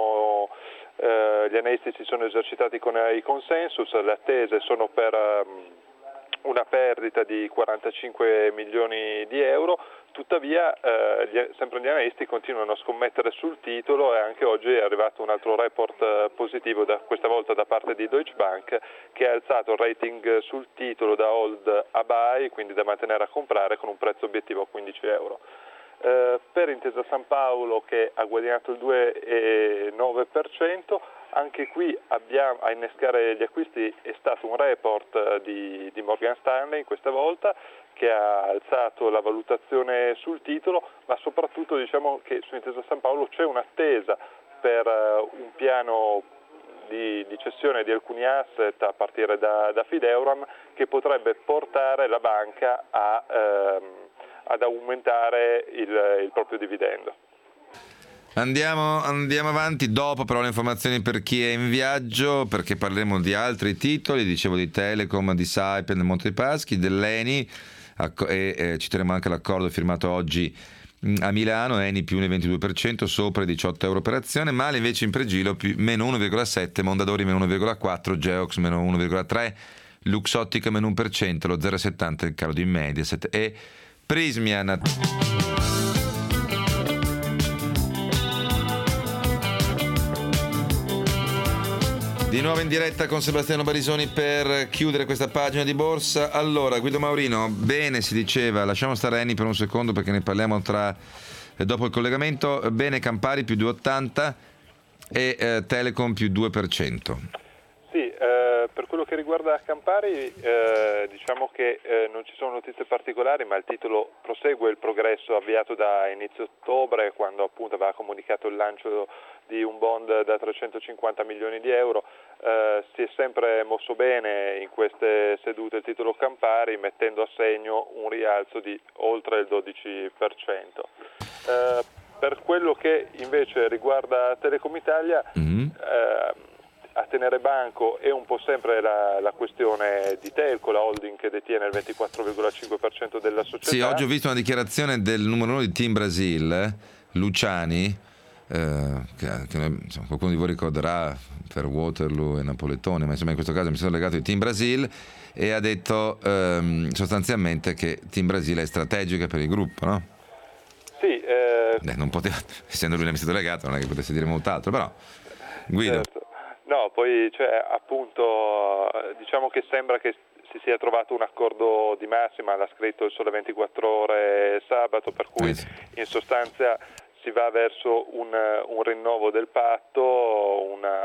gli analisti si sono esercitati con i consensus, le attese sono per una perdita di 45 milioni di euro, tuttavia sempre gli analisti continuano a scommettere sul titolo, e anche oggi è arrivato un altro report positivo, questa volta da parte di Deutsche Bank, che ha alzato il rating sul titolo da hold a buy, quindi da mantenere a comprare, con un prezzo obiettivo a 15 euro. Per Intesa San Paolo, che ha guadagnato il 2,9%, anche qui a innescare gli acquisti è stato un report di Morgan Stanley questa volta, che ha alzato la valutazione sul titolo, ma soprattutto diciamo che su Intesa San Paolo c'è un'attesa per un piano di cessione di alcuni asset a partire da Fideuram, che potrebbe portare la banca ad aumentare il proprio dividendo. Andiamo avanti, dopo però le informazioni per chi è in viaggio, perché parleremo di altri titoli, dicevo di Telecom, di Saipem, del Monte dei Paschi, dell'Eni, e citeremo anche l'accordo firmato oggi a Milano, Eni più 1,22%, sopra i 18 euro per azione, Male invece in pregilo meno 1,7%, Mondadori meno 1,4%, Geox meno 1,3%, Luxottica meno 1%, lo 0,70% il calo di Mediaset e Prismian. Di nuovo in diretta con Sebastiano Barisoni per chiudere questa pagina di borsa. Allora, Guido Maurino, bene si diceva, lasciamo stare Eni per un secondo perché ne parliamo dopo il collegamento. Bene Campari più 2,80 e Telecom più 2%. Sì, Per quello che riguarda Campari, diciamo che non ci sono notizie particolari, ma il titolo prosegue il progresso avviato da inizio ottobre, quando appunto aveva comunicato il lancio di un bond da 350 milioni di euro. Si è sempre mosso bene in queste sedute il titolo Campari, mettendo a segno un rialzo di oltre il 12%. Per quello che invece riguarda Telecom Italia, a tenere banco è un po' sempre la questione di Telco, la holding che detiene il 24,5% della società. Sì, oggi ho visto una dichiarazione del numero 1 di Team Brasil, Luciani, che insomma, qualcuno di voi ricorderà per Waterloo e Napoletone, ma insomma in questo caso mi sono legato di Team Brasil, e ha detto sostanzialmente che Team Brasil è strategica per il gruppo, no? Sì. Non poteva, essendo lui l'amministratore delegato, non è che potesse dire molt'altro, però Guido. Certo. No, poi appunto diciamo che sembra che si sia trovato un accordo di massima, l'ha scritto il Sole 24 Ore sabato, per cui in sostanza si va verso un rinnovo del patto,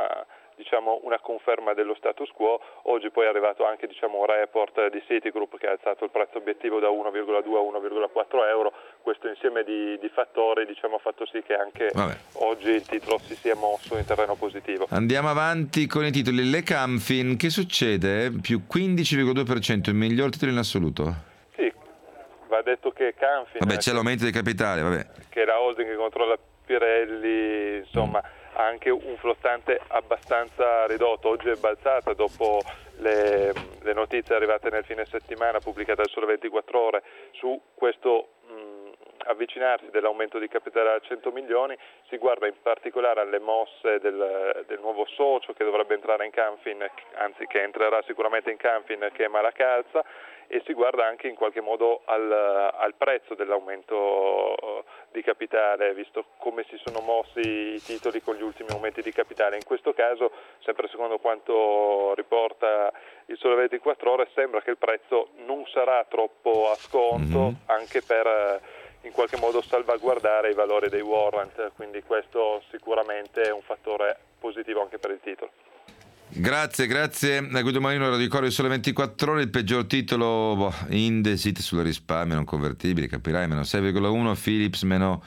una conferma dello status quo. Oggi poi è arrivato anche un report di Citigroup che ha alzato il prezzo obiettivo da 1,2 a 1,4 euro. Questo insieme di fattori ha fatto sì che anche oggi il titolo si sia mosso in terreno positivo. Andiamo avanti con i titoli. Le Camfin, che succede? Più 15,2%, il miglior titolo in assoluto. Sì, va detto che Camfin, c'è l'aumento dei capitali, che è la holding che controlla Pirelli, insomma, ha anche un flottante abbastanza ridotto. Oggi è balzata dopo le notizie arrivate nel fine settimana pubblicate dal Sole 24 Ore su questo avvicinarsi dell'aumento di capitale a 100 milioni. Si guarda in particolare alle mosse del nuovo socio che dovrebbe entrare in Camfin, anzi che entrerà sicuramente in Camfin, che è Malacalza, e si guarda anche in qualche modo al prezzo dell'aumento di capitale, visto come si sono mossi i titoli con gli ultimi aumenti di capitale. In questo caso, sempre secondo quanto riporta il Sole 24 Ore, sembra che il prezzo non sarà troppo a sconto, anche per in qualche modo salvaguardare i valori dei warrant, quindi questo sicuramente è un fattore positivo anche per il titolo. Grazie a Guido Marino, lo ricordo il Sole 24 Ore, il peggior titolo Indesit sulle risparmio non convertibili, capirai, meno 6,1%, Philips meno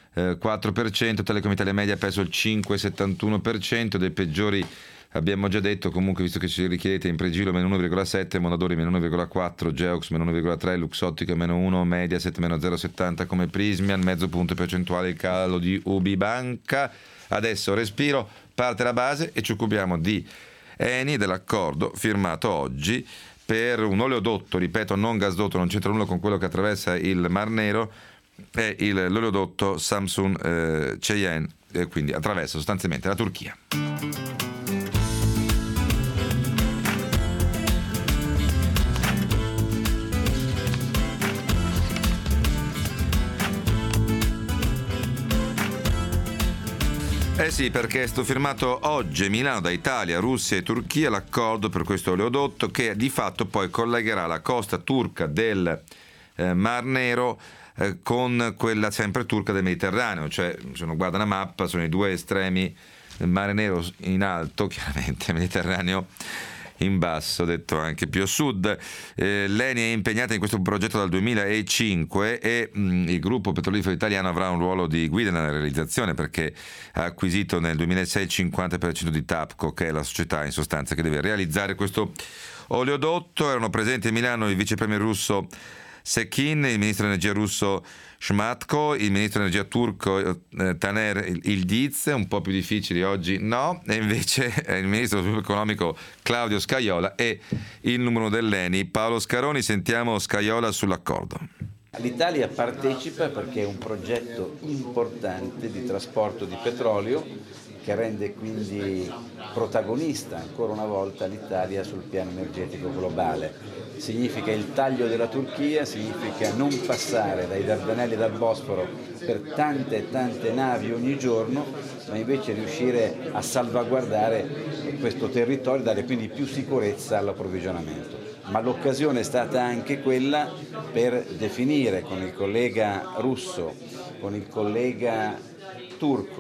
4%, Telecom Italia Media ha perso il 5,71%, dei peggiori abbiamo già detto, comunque visto che ci richiedete, in Pregilo meno 1,7%, Mondadori meno 1,4%, Geox meno 1,3%, Luxottica meno 1%, Mediaset meno 0,70% come Prismian, mezzo punto percentuale il calo di UBI Banca. Adesso respiro, parte la base e ci occupiamo di Eni, dell'accordo firmato oggi per un oleodotto, ripeto, non gasdotto, non c'entra nulla con quello che attraversa il Mar Nero, è l'oleodotto Samsun Cheyenne, quindi attraversa sostanzialmente la Turchia. Sì, perché è stato firmato oggi a Milano da Italia, Russia e Turchia l'accordo per questo oleodotto che di fatto poi collegherà la costa turca del Mar Nero con quella sempre turca del Mediterraneo, cioè se uno guarda una mappa sono i due estremi del Mare Nero in alto, chiaramente il Mediterraneo in basso, detto anche più a sud. L'Eni è impegnata in questo progetto dal 2005 e il gruppo petrolifero italiano avrà un ruolo di guida nella realizzazione, perché ha acquisito nel 2006 il 50% di Tapco, che è la società in sostanza che deve realizzare questo oleodotto. Erano presenti a Milano il vice premier russo Sekin, il ministro dell'energia russo Shmatko, il ministro dell'energia turco Taner Ildiz, un po' più difficili oggi no, e invece il ministro dello sviluppo economico Claudio Scajola e il numero dell'Eni Paolo Scaroni. Sentiamo Scajola sull'accordo. L'Italia partecipa perché è un progetto importante di trasporto di petrolio che rende quindi protagonista ancora una volta l'Italia sul piano energetico globale. Significa il taglio della Turchia, significa non passare dai Dardanelli e dal Bosforo per tante e tante navi ogni giorno, ma invece riuscire a salvaguardare questo territorio e dare quindi più sicurezza all'approvvigionamento. Ma l'occasione è stata anche quella per definire con il collega russo, con il collega turco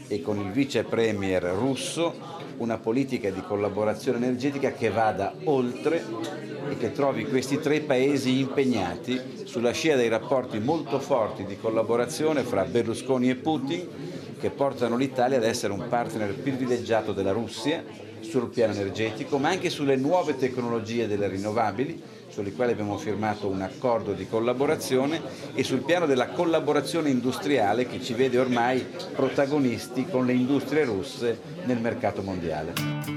e con il vice premier russo una politica di collaborazione energetica che vada oltre e che trovi questi tre paesi impegnati sulla scia dei rapporti molto forti di collaborazione fra Berlusconi e Putin, che portano l'Italia ad essere un partner privilegiato della Russia sul piano energetico, ma anche sulle nuove tecnologie delle rinnovabili, sulle quali abbiamo firmato un accordo di collaborazione, e sul piano della collaborazione industriale che ci vede ormai protagonisti con le industrie russe nel mercato mondiale.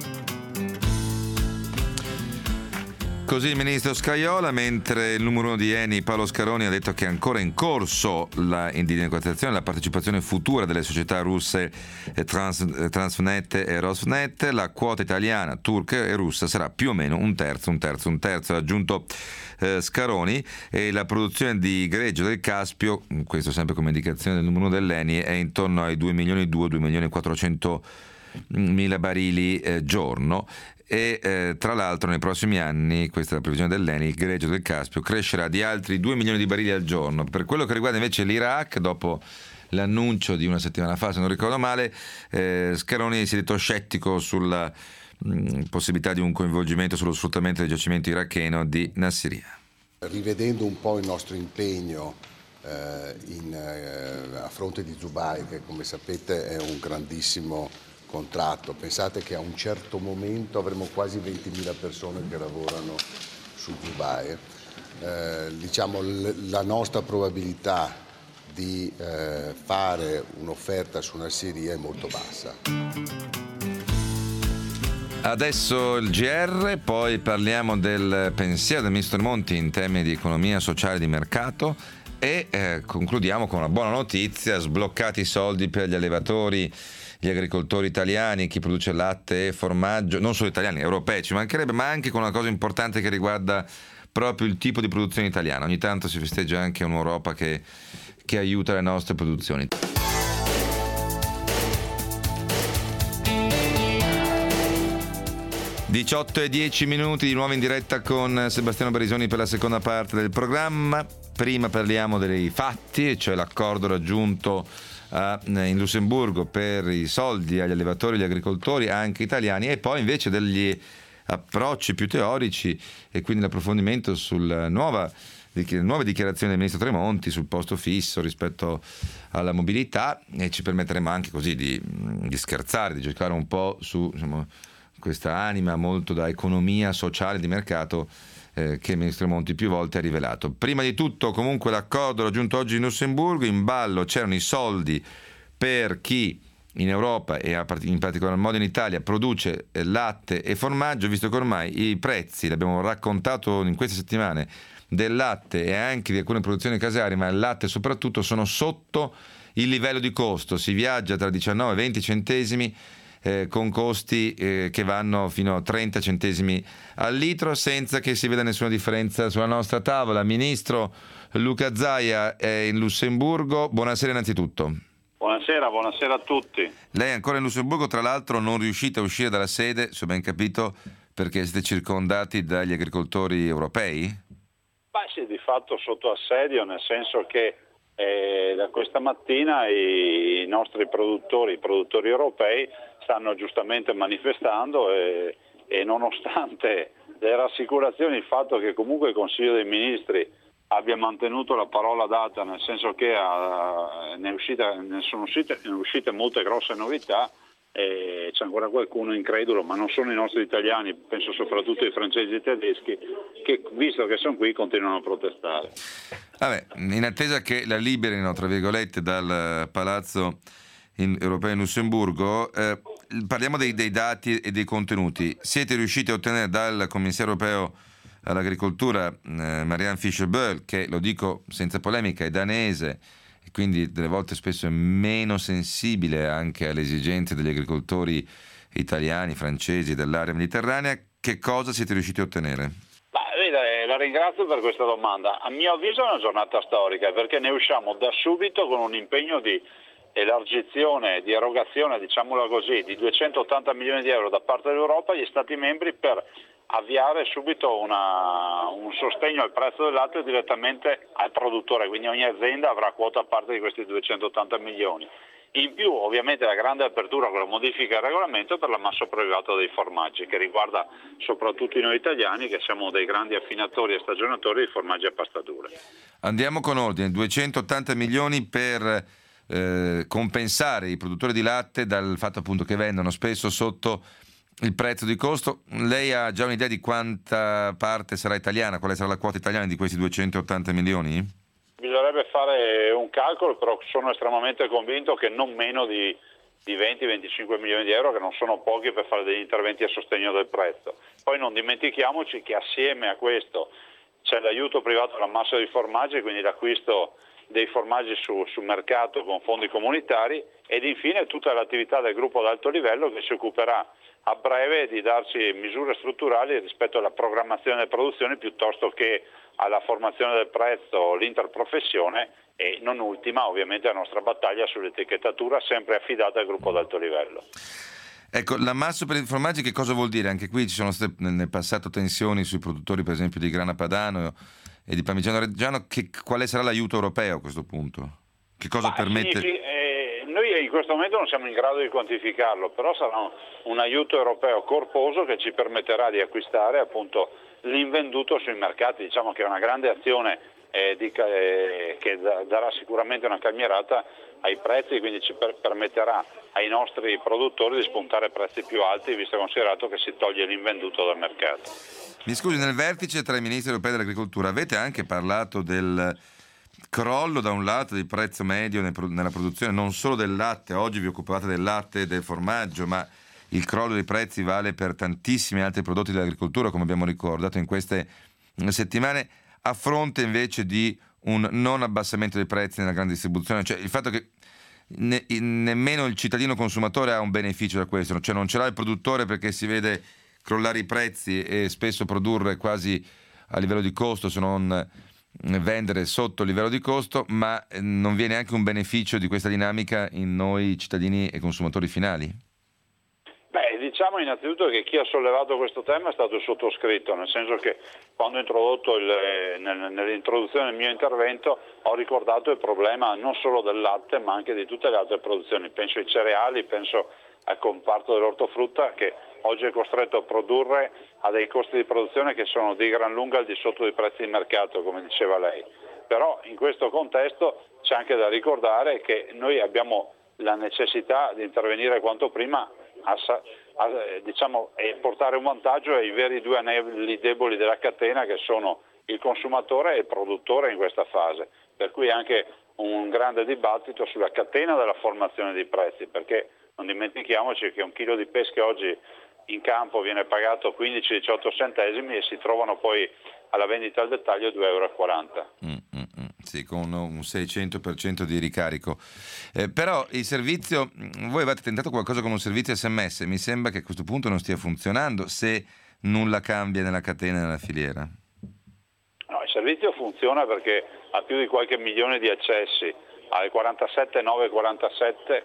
Così il ministro Scajola, mentre il numero 1 di Eni, Paolo Scaroni, ha detto che è ancora in corso di negoziazione la partecipazione futura delle società russe Transnet e Rosneft. La quota italiana, turca e russa sarà più o meno un terzo, ha aggiunto Scaroni, e la produzione di greggio del Caspio, questo sempre come indicazione del numero 1 dell'Eni, è intorno ai 2.400.000 barili giorno. E tra l'altro nei prossimi anni, questa è la previsione dell'Eni, il greggio del Caspio crescerà di altri 2 milioni di barili al giorno. Per quello che riguarda invece l'Iraq, dopo l'annuncio di una settimana fa, se non ricordo male, Scaroni si è detto scettico sulla possibilità di un coinvolgimento sullo sfruttamento del giacimento iracheno di Nassiriya. Rivedendo un po' il nostro impegno a fronte di Dubai, che come sapete è un grandissimo contratto. Pensate che a un certo momento avremo quasi 20.000 persone che lavorano su Dubai. La nostra probabilità di fare un'offerta su Nassiriya è molto bassa. Adesso il GR, poi parliamo del pensiero del ministro Tremonti in temi di economia sociale e di mercato, e concludiamo con una buona notizia: sbloccati i soldi per gli allevatori, gli agricoltori italiani, chi produce latte e formaggio, non solo italiani, europei ci mancherebbe, ma anche con una cosa importante che riguarda proprio il tipo di produzione italiana. Ogni tanto si festeggia anche un'Europa che aiuta le nostre produzioni. (18:10) di nuovo in diretta con Sebastiano Barisoni per la seconda parte del programma. Prima parliamo dei fatti, cioè l'accordo raggiunto in Lussemburgo per i soldi agli allevatori e agli agricoltori anche italiani, e poi invece degli approcci più teorici e quindi l'approfondimento sulle nuove dichiarazioni del ministro Tremonti sul posto fisso rispetto alla mobilità, e ci permetteremo anche così di scherzare, di giocare un po' su questa anima molto da economia sociale di mercato che il ministro Tremonti più volte ha rivelato. Prima di tutto, comunque, l'accordo raggiunto oggi in Lussemburgo. In ballo c'erano i soldi per chi in Europa e in particolar modo in Italia produce latte e formaggio, visto che ormai i prezzi, l'abbiamo raccontato in queste settimane, del latte e anche di alcune produzioni casearie, ma il latte soprattutto, sono sotto il livello di costo. Si viaggia tra 19 e 20 centesimi con costi che vanno fino a 30 centesimi al litro, senza che si veda nessuna differenza sulla nostra tavola. Ministro Luca Zaia è in Lussemburgo. Buonasera innanzitutto. Buonasera a tutti. Lei è ancora in Lussemburgo, tra l'altro non riuscite a uscire dalla sede, se ho ben capito, perché siete circondati dagli agricoltori europei? Beh sì, di fatto sotto assedio, nel senso che da questa mattina i nostri produttori europei stanno giustamente manifestando, e nonostante le rassicurazioni, il fatto che comunque il Consiglio dei Ministri abbia mantenuto la parola data, nel senso che ne sono uscite molte grosse novità, e c'è ancora qualcuno incredulo, ma non sono i nostri italiani, penso soprattutto ai francesi e ai tedeschi, che visto che sono qui continuano a protestare. Vabbè, in attesa che la liberino, tra virgolette, dal palazzo europeo in Lussemburgo, parliamo dei dati e dei contenuti. Siete riusciti a ottenere dal commissario europeo all'agricoltura Marianne Fischer-Boel, che, lo dico senza polemica, è danese e quindi delle volte spesso è meno sensibile anche alle esigenze degli agricoltori italiani, francesi dell'area mediterranea, che cosa siete riusciti a ottenere? La ringrazio per questa domanda. A mio avviso è una giornata storica, perché ne usciamo da subito con un impegno di elargizione, di erogazione, diciamola così, di 280 milioni di euro da parte dell'Europa agli Stati membri per avviare subito un sostegno al prezzo del latte direttamente al produttore, quindi ogni azienda avrà quota a parte di questi 280 milioni. In più ovviamente la grande apertura con la modifica del regolamento per l'ammasso privato dei formaggi, che riguarda soprattutto noi italiani che siamo dei grandi affinatori e stagionatori di formaggi a pasta dura. Andiamo con ordine, 280 milioni per compensare i produttori di latte dal fatto appunto che vendono spesso sotto il prezzo di costo. Lei ha già un'idea di quanta parte sarà italiana, quale sarà la quota italiana di questi 280 milioni? Bisognerebbe fare un calcolo, però sono estremamente convinto che non meno di 20-25 milioni di euro, che non sono pochi per fare degli interventi a sostegno del prezzo. Poi non dimentichiamoci che assieme a questo c'è l'aiuto privato all'ammasso dei formaggi, quindi l'acquisto dei formaggi sul mercato con fondi comunitari, ed infine tutta l'attività del gruppo ad alto livello che si occuperà a breve di darci misure strutturali rispetto alla programmazione delle produzioni piuttosto che alla formazione del prezzo, l'interprofessione e non ultima ovviamente la nostra battaglia sull'etichettatura sempre affidata al gruppo ad alto livello. Ecco, l'ammasso per i formaggi che cosa vuol dire? Anche qui ci sono state nel passato tensioni sui produttori per esempio di grana padano e di parmigiano reggiano. Quale sarà l'aiuto europeo a questo punto? Che cosa permette? Noi in questo momento non siamo in grado di quantificarlo, però sarà un aiuto europeo corposo che ci permetterà di acquistare appunto l'invenduto sui mercati. Diciamo che è una grande azione che darà sicuramente una calmierata ai prezzi, quindi ci permetterà ai nostri produttori di spuntare prezzi più alti, visto e considerato che si toglie l'invenduto dal mercato. Mi scusi, nel vertice tra i ministri europei dell'agricoltura avete anche parlato del crollo da un lato del prezzo medio nella produzione non solo del latte. Oggi vi occupate del latte e del formaggio, ma il crollo dei prezzi vale per tantissimi altri prodotti dell'agricoltura, come abbiamo ricordato in queste settimane, a fronte invece di un non abbassamento dei prezzi nella grande distribuzione. Cioè il fatto che nemmeno il cittadino consumatore ha un beneficio da questo, cioè non ce l'ha il produttore perché si vede crollare i prezzi e spesso produrre quasi a livello di costo, se non vendere sotto il livello di costo, ma non viene anche un beneficio di questa dinamica in noi cittadini e consumatori finali? Beh, diciamo innanzitutto che chi ha sollevato questo tema è stato il sottoscritto, nel senso che quando ho introdotto nell'introduzione del mio intervento ho ricordato il problema non solo del latte ma anche di tutte le altre produzioni, penso ai cereali, penso al comparto dell'ortofrutta che oggi è costretto a produrre a dei costi di produzione che sono di gran lunga al di sotto dei prezzi di mercato, come diceva lei. Però in questo contesto c'è anche da ricordare che noi abbiamo la necessità di intervenire quanto prima e portare un vantaggio ai veri due anelli deboli della catena che sono il consumatore e il produttore in questa fase. Per cui anche un grande dibattito sulla catena della formazione dei prezzi, perché non dimentichiamoci che un chilo di pesche oggi in campo viene pagato 15-18 centesimi e si trovano poi alla vendita al dettaglio 2,40 euro. Sì, con un 600% di ricarico. Però il servizio, voi avete tentato qualcosa con un servizio SMS, mi sembra che a questo punto non stia funzionando se nulla cambia nella catena e nella filiera. No, il servizio funziona perché ha più di qualche milione di accessi. Al 47947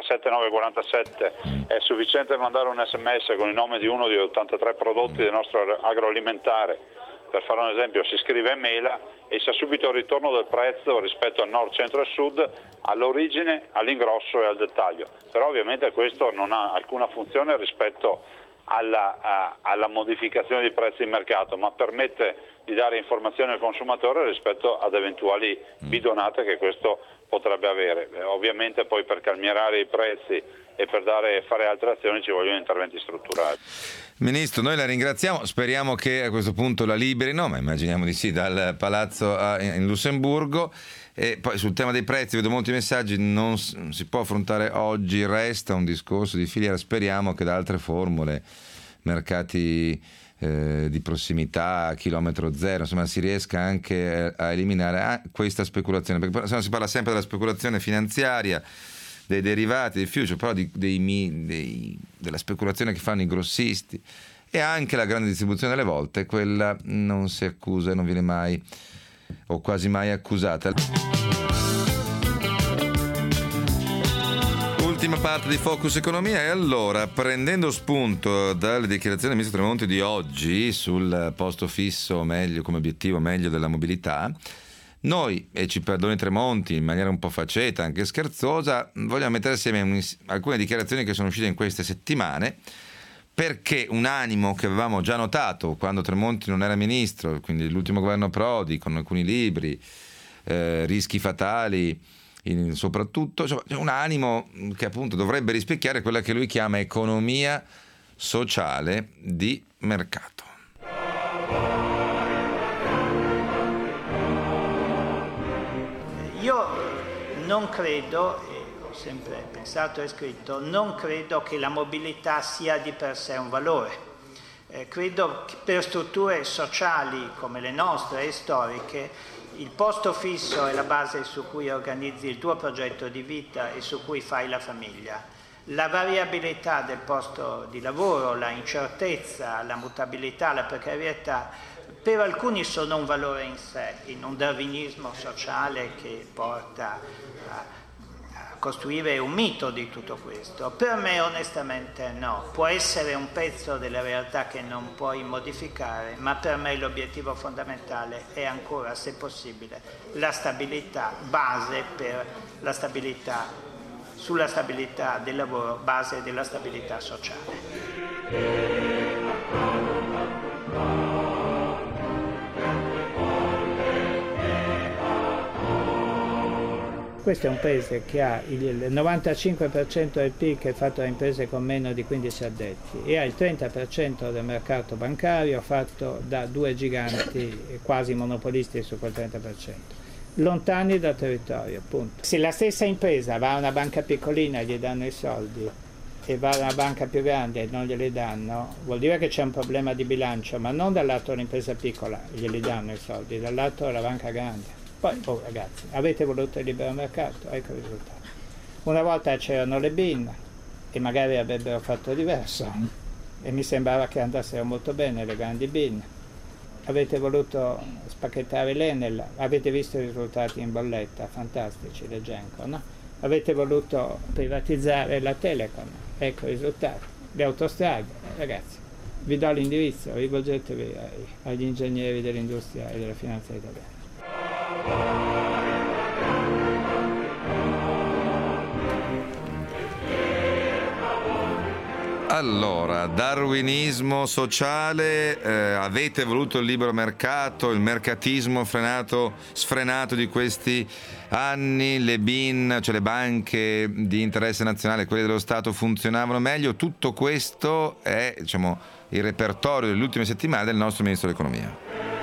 è sufficiente mandare un SMS con il nome di uno degli 83 prodotti del nostro agroalimentare. Per fare un esempio, si scrive mela e si ha subito il ritorno del prezzo rispetto al nord, centro e sud, all'origine, all'ingrosso e al dettaglio. Però ovviamente questo non ha alcuna funzione rispetto alla modificazione di prezzi di mercato, ma permette di dare informazioni al consumatore rispetto ad eventuali bidonate che questo potrebbe avere. Ovviamente poi per calmierare i prezzi e per fare altre azioni ci vogliono interventi strutturali. Ministro, noi la ringraziamo, speriamo che a questo punto la liberino, ma immaginiamo di sì, dal palazzo in Lussemburgo. E poi sul tema dei prezzi vedo molti messaggi, non si può affrontare oggi, resta un discorso di filiera, speriamo che da altre formule, mercati di prossimità, chilometro zero, insomma si riesca anche a eliminare questa speculazione, perché se no si parla sempre della speculazione finanziaria, dei derivati, dei future, però della speculazione che fanno i grossisti e anche la grande distribuzione delle volte, quella non si accusa e non viene mai o quasi mai accusata. Ultima parte di Focus Economia e allora, prendendo spunto dalle dichiarazioni del ministro Tremonti di oggi sul posto fisso meglio come obiettivo meglio della mobilità, Noi, e ci perdoni Tremonti in maniera un po' faceta, anche scherzosa, vogliamo mettere assieme alcune dichiarazioni che sono uscite in queste settimane, perché un animo che avevamo già notato quando Tremonti non era ministro, quindi l'ultimo governo Prodi, con alcuni libri, rischi fatali, soprattutto, insomma, un animo che appunto dovrebbe rispecchiare quella che lui chiama economia sociale di mercato. Io non credo, e ho sempre pensato e scritto, non credo che la mobilità sia di per sé un valore. Credo che per strutture sociali come le nostre e storiche il posto fisso è la base su cui organizzi il tuo progetto di vita e su cui fai la famiglia. La variabilità del posto di lavoro, la incertezza, la mutabilità, la precarietà per alcuni sono un valore in sé, in un darwinismo sociale che porta a costruire un mito di tutto questo. Per me onestamente no, può essere un pezzo della realtà che non puoi modificare, ma per me l'obiettivo fondamentale è ancora, se possibile, la stabilità, base per la stabilità, sulla stabilità del lavoro, base della stabilità sociale. Questo è un paese che ha il 95% del PIL che è fatto da imprese con meno di 15 addetti e ha il 30% del mercato bancario fatto da due giganti quasi monopolisti su quel 30%, lontani dal territorio, appunto. Se la stessa impresa va a una banca piccolina e gli danno i soldi e va a una banca più grande e non glieli danno, vuol dire che c'è un problema di bilancio, ma non dal lato dell'impresa piccola, glieli danno i soldi, dal lato della banca grande. Poi, ragazzi, avete voluto il libero mercato, ecco il risultato. Una volta c'erano le BIN e magari avrebbero fatto diverso e mi sembrava che andassero molto bene le grandi BIN. Avete voluto spacchettare l'Enel, avete visto i risultati in bolletta, fantastici, le Genco, no? Avete voluto privatizzare la Telecom, ecco il risultato. Le autostrade, ragazzi, vi do l'indirizzo, rivolgetevi agli ingegneri dell'industria e della finanza italiana. Allora, darwinismo sociale, avete voluto il libero mercato, il mercatismo sfrenato di questi anni, le BIN, cioè le banche di interesse nazionale, quelle dello Stato funzionavano meglio. Tutto questo è, diciamo, il repertorio delle ultime settimane del nostro Ministro dell'Economia.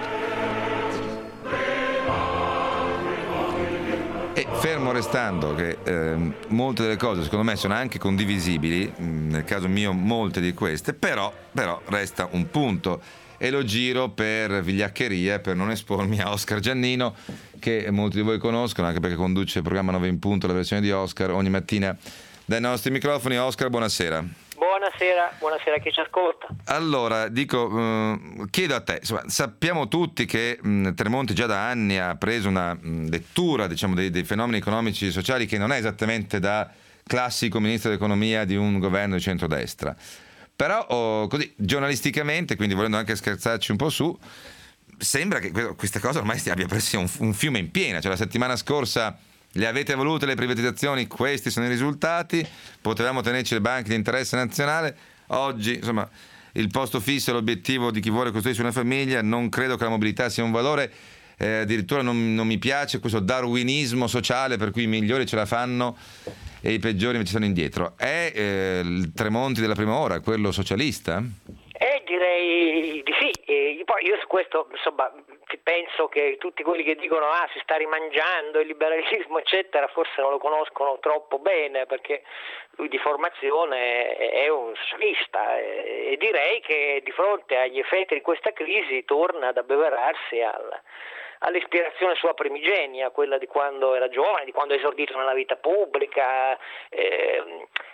E fermo restando che molte delle cose secondo me sono anche condivisibili, nel caso mio molte di queste, però resta un punto e lo giro per vigliaccheria, per non espormi a Oscar Giannino, che molti di voi conoscono anche perché conduce il programma 9 in punto, la versione di Oscar, ogni mattina dai nostri microfoni. Oscar, buonasera. Buonasera a chi ci ascolta. Allora, chiedo a te, insomma, sappiamo tutti che Tremonti già da anni ha preso una lettura, diciamo, dei fenomeni economici e sociali che non è esattamente da classico ministro dell'economia di un governo di centrodestra. Però così giornalisticamente, quindi volendo anche scherzarci un po' su, sembra che questa cosa ormai abbia preso un fiume in piena. Cioè la settimana scorsa le avete volute le privatizzazioni, questi sono i risultati, potevamo tenerci le banche di interesse nazionale, oggi insomma il posto fisso è l'obiettivo di chi vuole costruirsi una famiglia, non credo che la mobilità sia un valore, addirittura non mi piace questo darwinismo sociale per cui i migliori ce la fanno e i peggiori invece sono indietro. È il Tremonti della prima ora, quello socialista? Direi di sì. Poi io su questo insomma penso che tutti quelli che dicono si sta rimangiando il liberalismo eccetera forse non lo conoscono troppo bene, perché lui di formazione è un socialista e direi che di fronte agli effetti di questa crisi torna ad abbeverarsi all'ispirazione sua primigenia, quella di quando era giovane, di quando ha esordito nella vita pubblica,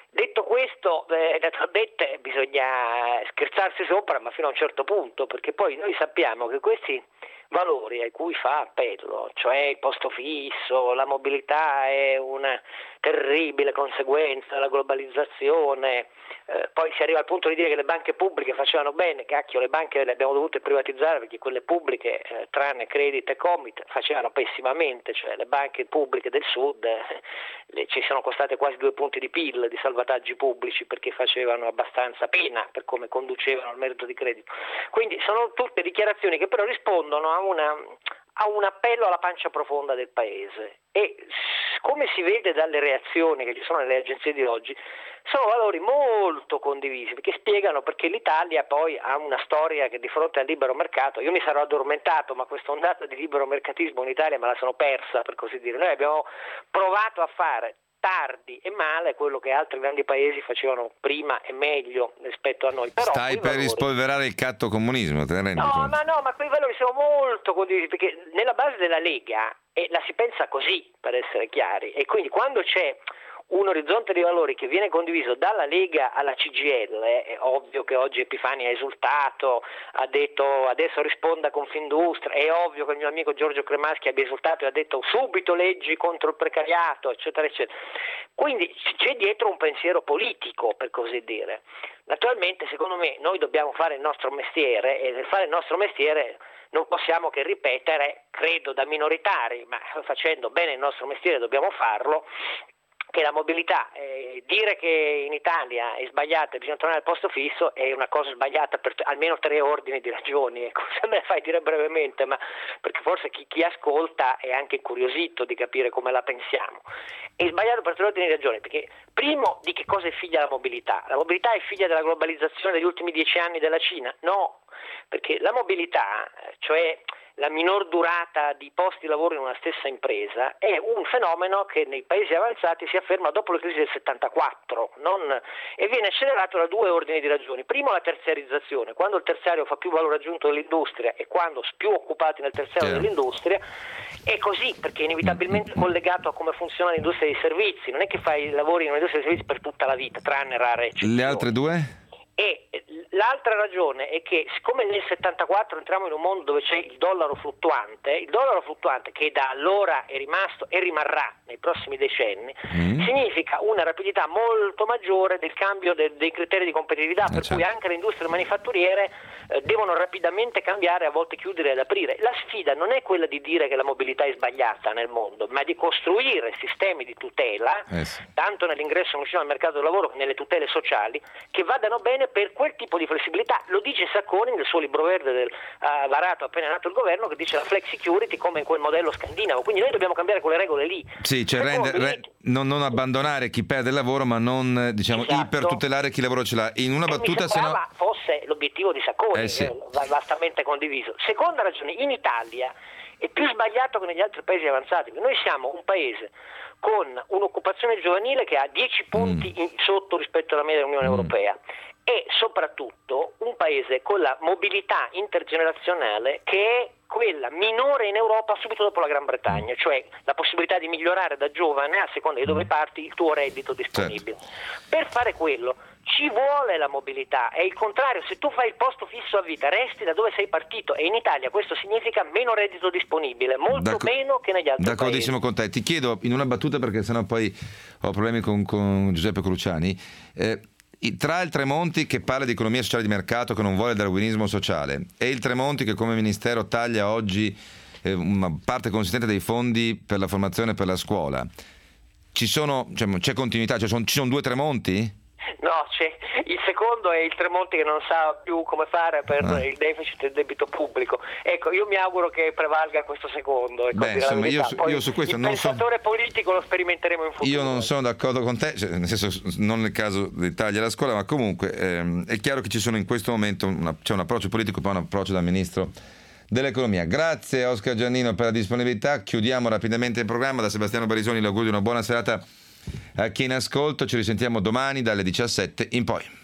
Detto questo, naturalmente bisogna scherzarsi sopra, ma fino a un certo punto, perché poi noi sappiamo che questi valori ai cui fa appello, cioè il posto fisso, la mobilità è una terribile conseguenza della globalizzazione, poi si arriva al punto di dire che le banche pubbliche facevano bene, cacchio, le banche le abbiamo dovute privatizzare perché quelle pubbliche, tranne Credit e Comit, facevano pessimamente, cioè le banche pubbliche del sud ci sono costate quasi 2 punti di PIL di salvataggi pubblici perché facevano abbastanza pena per come conducevano il merito di credito. Quindi sono tutte dichiarazioni che però rispondono a un appello alla pancia profonda del paese, e come si vede dalle reazioni che ci sono nelle agenzie di oggi, sono valori molto condivisi, perché spiegano perché l'Italia poi ha una storia che di fronte al libero mercato, io mi sarò addormentato, ma questa ondata di libero mercatismo in Italia me la sono persa, per così dire. Noi abbiamo provato a fare tardi e male quello che altri grandi paesi facevano prima e meglio rispetto a noi. Però stai per rispolverare il catto comunismo, te ne rendi conto? Ma quei valori sono molto condivisi, perché nella base della Lega la si pensa così, per essere chiari, e quindi quando c'è un orizzonte di valori che viene condiviso dalla Lega alla CGIL, è ovvio che oggi Epifani ha esultato, ha detto adesso risponda Confindustria, è ovvio che il mio amico Giorgio Cremaschi abbia esultato e ha detto subito leggi contro il precariato, eccetera, eccetera. Quindi c'è dietro un pensiero politico, per così dire. Naturalmente, secondo me, noi dobbiamo fare il nostro mestiere, e nel fare il nostro mestiere non possiamo che ripetere, credo da minoritari, ma facendo bene il nostro mestiere dobbiamo farlo, che la mobilità, dire che in Italia è sbagliata e bisogna tornare al posto fisso è una cosa sbagliata per almeno 3 ordini di ragioni, ecco, se me la fai dire brevemente, ma perché forse chi ascolta è anche incuriosito di capire come la pensiamo. È sbagliato per 3 ordini di ragioni, perché primo, di che cosa è figlia la mobilità? La mobilità è figlia della globalizzazione degli ultimi 10 anni della Cina? No, perché la mobilità, cioè la minor durata di posti di lavoro in una stessa impresa, è un fenomeno che nei paesi avanzati si afferma dopo la crisi del 74 e viene accelerato da 2 ordini di ragioni. Primo, la terziarizzazione, quando il terziario fa più valore aggiunto dell'industria e quando più occupati nel terziario dell'industria, è così perché è inevitabilmente collegato a come funziona l'industria dei servizi, non è che fai lavori in un'industria dei servizi per tutta la vita, tranne rare eccezioni. Le altre 2? E l'altra ragione è che siccome nel 74 entriamo in un mondo dove c'è il dollaro fluttuante che da allora è rimasto e rimarrà nei prossimi decenni, significa una rapidità molto maggiore del cambio dei criteri di competitività, per cui anche le industrie manifatturiere devono rapidamente cambiare, a volte chiudere ed aprire. La sfida non è quella di dire che la mobilità è sbagliata nel mondo, ma di costruire sistemi di tutela, tanto nell'ingresso e nell'uscita dal mercato del lavoro che nelle tutele sociali, che vadano bene per quel tipo di flessibilità. Lo dice Sacconi nel suo libro verde varato appena nato il governo, che dice la flex security come in quel modello scandinavo. Quindi noi dobbiamo cambiare quelle regole lì. Sì, cioè non abbandonare chi perde il lavoro, ma non ipertutelare chi lavoro ce l'ha. In una battuta, mi sembrava fosse l'obiettivo di Sacconi, vastamente condiviso. Seconda ragione, in Italia è più sbagliato che negli altri paesi avanzati. Noi siamo un paese con un'occupazione giovanile che ha 10 punti sotto rispetto alla media dell'Unione Europea, e soprattutto un paese con la mobilità intergenerazionale che è quella minore in Europa subito dopo la Gran Bretagna, cioè la possibilità di migliorare da giovane a seconda di dove parti il tuo reddito disponibile. Per fare quello ci vuole la mobilità, è il contrario, se tu fai il posto fisso a vita resti da dove sei partito, e in Italia questo significa meno reddito disponibile, molto meno che negli altri paesi. D'accordissimo con te. Ti chiedo in una battuta, perché sennò poi ho problemi con Giuseppe Cruciani, tra il Tremonti che parla di economia sociale di mercato, che non vuole darwinismo sociale, e il Tremonti che come ministero taglia oggi una parte consistente dei fondi per la formazione per la scuola, c'è continuità? Ci sono 2 Tremonti? No, il secondo è il Tremonti che non sa più come fare per il deficit del debito pubblico. Ecco, io mi auguro che prevalga questo secondo. Insomma, io su questo il non pensatore politico lo sperimenteremo in futuro. Io non sono d'accordo con te, nel senso, non nel caso dei tagli alla scuola, ma comunque è chiaro che ci sono in questo momento c'è un approccio politico, poi un approccio dal Ministro dell'Economia. Grazie a Oscar Giannino per la disponibilità. Chiudiamo rapidamente il programma. Da Sebastiano Barisoni l'augurio di una buona serata a chi è in ascolto. Ci risentiamo domani dalle 17 in poi.